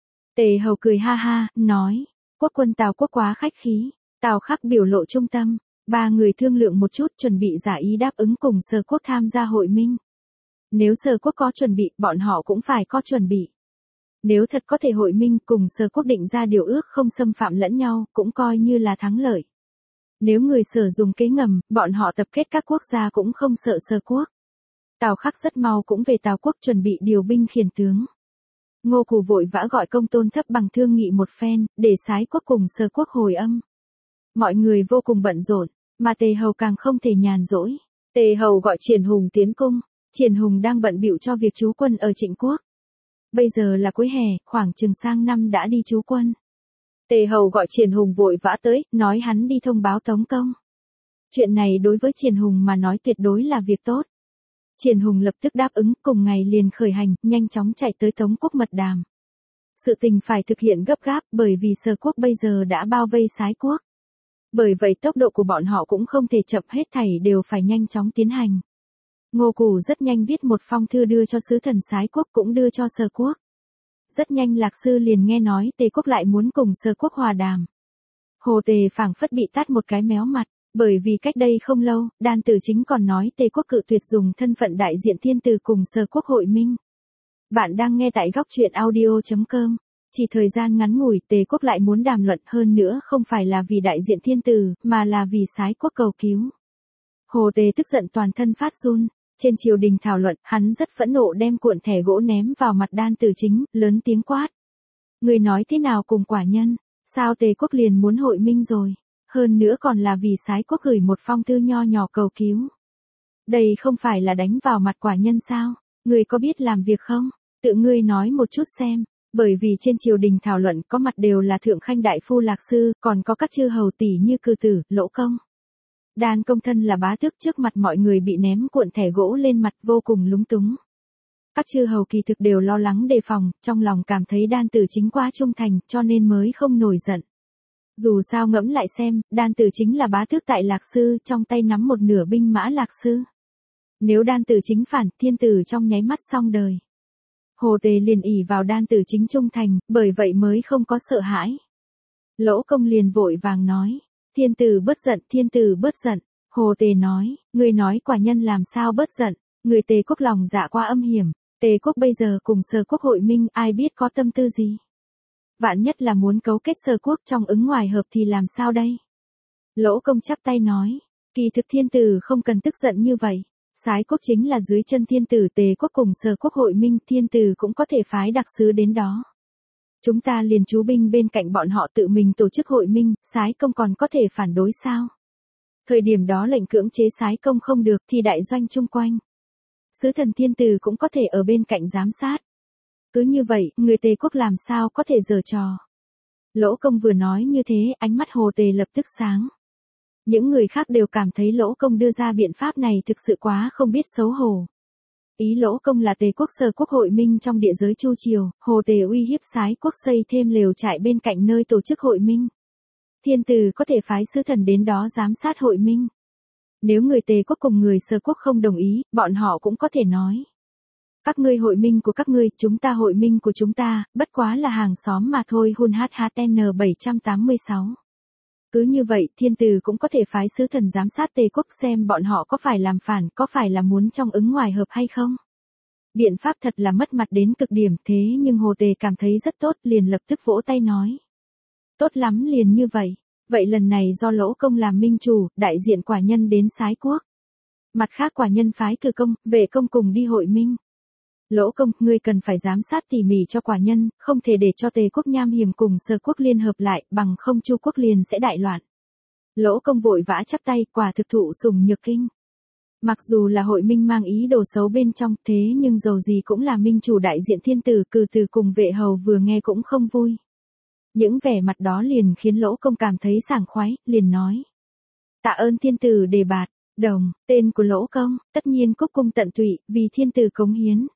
Tề Hầu cười ha ha, nói, quốc quân Tào quốc quá khách khí. Tào Khắc biểu lộ trung tâm, ba người thương lượng một chút chuẩn bị giả ý đáp ứng cùng Sở quốc tham gia hội minh. Nếu Sở quốc có chuẩn bị, bọn họ cũng phải có chuẩn bị. Nếu thật có thể hội minh cùng Sở quốc định ra điều ước không xâm phạm lẫn nhau, cũng coi như là thắng lợi. Nếu người Sở dùng kế ngầm, bọn họ tập kết các quốc gia cũng không sợ Sở quốc. Tào Khắc rất mau cũng về Tào quốc chuẩn bị điều binh khiển tướng. Ngô Cù vội vã gọi Công Tôn Thấp Bằng thương nghị một phen, để Sái quốc cùng Sở quốc hồi âm. Mọi người vô cùng bận rộn, mà Tề Hầu càng không thể nhàn rỗi. Tề Hầu gọi Triển Hùng tiến cung. Triển Hùng đang bận bịu cho việc trú quân ở Trịnh quốc. Bây giờ là cuối hè, khoảng chừng sang năm đã đi trú quân. Tề Hầu gọi Triển Hùng vội vã tới, nói hắn đi thông báo Tống công. Chuyện này đối với Triển Hùng mà nói tuyệt đối là việc tốt. Triển Hùng lập tức đáp ứng, cùng ngày liền khởi hành, nhanh chóng chạy tới Tống quốc mật đàm. Sự tình phải thực hiện gấp gáp, bởi vì Sở quốc bây giờ đã bao vây Sái quốc. Bởi vậy tốc độ của bọn họ cũng không thể chậm, hết thảy đều phải nhanh chóng tiến hành. Ngô Cù rất nhanh viết một phong thư đưa cho sứ thần Sái quốc cũng đưa cho Sở quốc. Rất nhanh Lạc Sư liền nghe nói Tề quốc lại muốn cùng Sở quốc hòa đàm. Hồ Tề phảng phất bị tát một cái méo mặt, bởi vì cách đây không lâu, Đan Tử Chính còn nói Tề quốc cự tuyệt dùng thân phận đại diện thiên tử cùng Sở quốc hội minh. Bạn đang nghe tại góc truyện audio.com. Chỉ thời gian ngắn ngủi Tề quốc lại muốn đàm luận, hơn nữa không phải là vì đại diện thiên tử, mà là vì Sái quốc cầu cứu. Hồ Tề tức giận toàn thân phát run. Trên triều đình thảo luận, hắn rất phẫn nộ đem cuộn thẻ gỗ ném vào mặt Đan Tử Chính, lớn tiếng quát. Người nói thế nào cùng quả nhân, sao Tề quốc liền muốn hội minh rồi, hơn nữa còn là vì Sái quốc gửi một phong thư nho nhỏ cầu cứu. Đây không phải là đánh vào mặt quả nhân sao, người có biết làm việc không, tự ngươi nói một chút xem, bởi vì trên triều đình thảo luận có mặt đều là thượng khanh đại phu Lạc Sư, còn có các chư hầu tỷ như Cừ Tử, Lỗ Công. Đan công thân là bá tước, trước mặt mọi người bị ném cuộn thẻ gỗ lên mặt vô cùng lúng túng. Các chư hầu kỳ thực đều lo lắng đề phòng, trong lòng cảm thấy Đan Tử Chính quá trung thành, cho nên mới không nổi giận. Dù sao ngẫm lại xem, Đan Tử Chính là bá tước tại Lạc Sư, trong tay nắm một nửa binh mã Lạc Sư. Nếu Đan Tử Chính phản, thiên tử trong nháy mắt xong đời. Hồ Tề liền ỷ vào Đan Tử Chính trung thành, bởi vậy mới không có sợ hãi. Lỗ Công liền vội vàng nói. Thiên tử bớt giận, thiên tử bớt giận. Hồ Tề nói, người nói quả nhân làm sao bớt giận, người Tề quốc lòng dạ qua âm hiểm, Tề quốc bây giờ cùng Sở quốc hội minh, ai biết có tâm tư gì. Vạn nhất là muốn cấu kết Sở quốc trong ứng ngoài hợp thì làm sao đây? Lỗ Công chắp tay nói, kỳ thực thiên tử không cần tức giận như vậy, Sái quốc chính là dưới chân thiên tử, Tề quốc cùng Sở quốc hội minh, thiên tử cũng có thể phái đặc sứ đến đó. Chúng ta liền trú binh bên cạnh bọn họ tự mình tổ chức hội minh, Sái công còn có thể phản đối sao? Thời điểm đó lệnh cưỡng chế Sái công không được thì đại doanh chung quanh. Sứ thần thiên tử cũng có thể ở bên cạnh giám sát. Cứ như vậy, người Tề quốc làm sao có thể giở trò. Lỗ Công vừa nói như thế, ánh mắt Hồ Tề lập tức sáng. Những người khác đều cảm thấy Lỗ Công đưa ra biện pháp này thực sự quá không biết xấu hổ. Ý Lỗ Công là Tề quốc Sở quốc hội minh trong địa giới Chu triều, Hồ Tề uy hiếp Sái quốc xây thêm lều trại bên cạnh nơi tổ chức hội minh. Thiên tử có thể phái sứ thần đến đó giám sát hội minh. Nếu người Tề quốc cùng người Sở quốc không đồng ý, bọn họ cũng có thể nói. Các ngươi hội minh của các ngươi, chúng ta hội minh của chúng ta, bất quá là hàng xóm mà thôi. Hun HHN 786. Cứ như vậy, thiên tử cũng có thể phái sứ thần giám sát Tề quốc xem bọn họ có phải làm phản, có phải là muốn trong ứng ngoài hợp hay không. Biện pháp thật là mất mặt đến cực điểm, thế nhưng Hồ Tề cảm thấy rất tốt, liền lập tức vỗ tay nói. Tốt lắm, liền như vậy. Vậy lần này do Lỗ Công làm minh chủ, đại diện quả nhân đến Sái quốc. Mặt khác quả nhân phái Cừ công, Vệ công cùng đi hội minh. Lỗ Công, ngươi cần phải giám sát tỉ mỉ cho quả nhân, không thể để cho Tề quốc nham hiểm cùng Sở quốc liên hợp lại, bằng không Chu quốc liền sẽ đại loạn. Lỗ Công vội vã chắp tay, quả thực thụ sủng nhược kinh. Mặc dù là hội minh mang ý đồ xấu bên trong, thế nhưng dầu gì cũng là minh chủ đại diện thiên tử, Cừ Tử cùng Vệ hầu vừa nghe cũng không vui. Những vẻ mặt đó liền khiến Lỗ Công cảm thấy sảng khoái, liền nói. Tạ ơn thiên tử đề bạt, đồng, tên của Lỗ Công, tất nhiên cúc cung tận tụy, vì thiên tử cống hiến.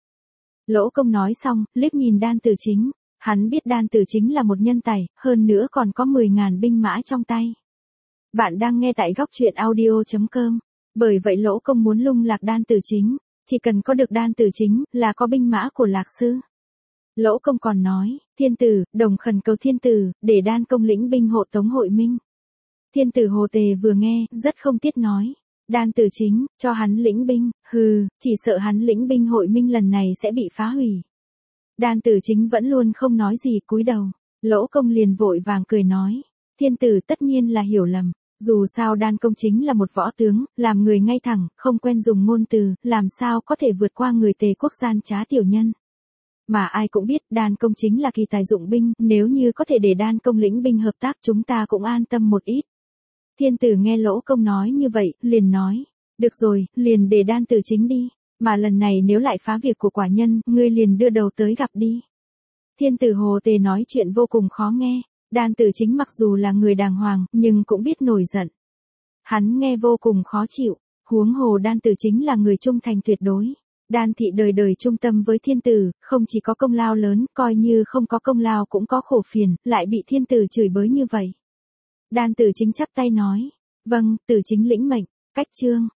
Lỗ Công nói xong, liếc nhìn Đan Tử Chính, hắn biết Đan Tử Chính là một nhân tài, hơn nữa còn có 10.000 binh mã trong tay. Bạn đang nghe tại góc truyện audio.com, bởi vậy Lỗ Công muốn lung lạc Đan Tử Chính, chỉ cần có được Đan Tử Chính là có binh mã của Lạc Sư. Lỗ Công còn nói, thiên tử, đồng khẩn cầu thiên tử, để Đan công lĩnh binh hộ tống hội minh. Thiên tử Hồ Tề vừa nghe, rất không tiếc nói. Đan Tử Chính, cho hắn lĩnh binh, hừ, chỉ sợ hắn lĩnh binh hội minh lần này sẽ bị phá hủy. Đan Tử Chính vẫn luôn không nói gì, cúi đầu. Lỗ Công liền vội vàng cười nói, thiên tử tất nhiên là hiểu lầm. Dù sao Đan công chính là một võ tướng, làm người ngay thẳng, không quen dùng ngôn từ, làm sao có thể vượt qua người Tề quốc gian trá tiểu nhân. Mà ai cũng biết Đan công chính là kỳ tài dụng binh, nếu như có thể để Đan công lĩnh binh hợp tác chúng ta cũng an tâm một ít. Thiên tử nghe Lỗ Công nói như vậy, liền nói, được rồi, liền để Đan Tử Chính đi, mà lần này nếu lại phá việc của quả nhân, ngươi liền đưa đầu tới gặp đi. Thiên tử Hồ Tề nói chuyện vô cùng khó nghe, Đan Tử Chính mặc dù là người đàng hoàng, nhưng cũng biết nổi giận. Hắn nghe vô cùng khó chịu, huống hồ Đan Tử Chính là người trung thành tuyệt đối. Đan thị đời đời trung tâm với thiên tử, không chỉ có công lao lớn, coi như không có công lao cũng có khổ phiền, lại bị thiên tử chửi bới như vậy. Đan Tử Chính chắp tay nói, vâng, Tử Chính lĩnh mệnh, cách chương.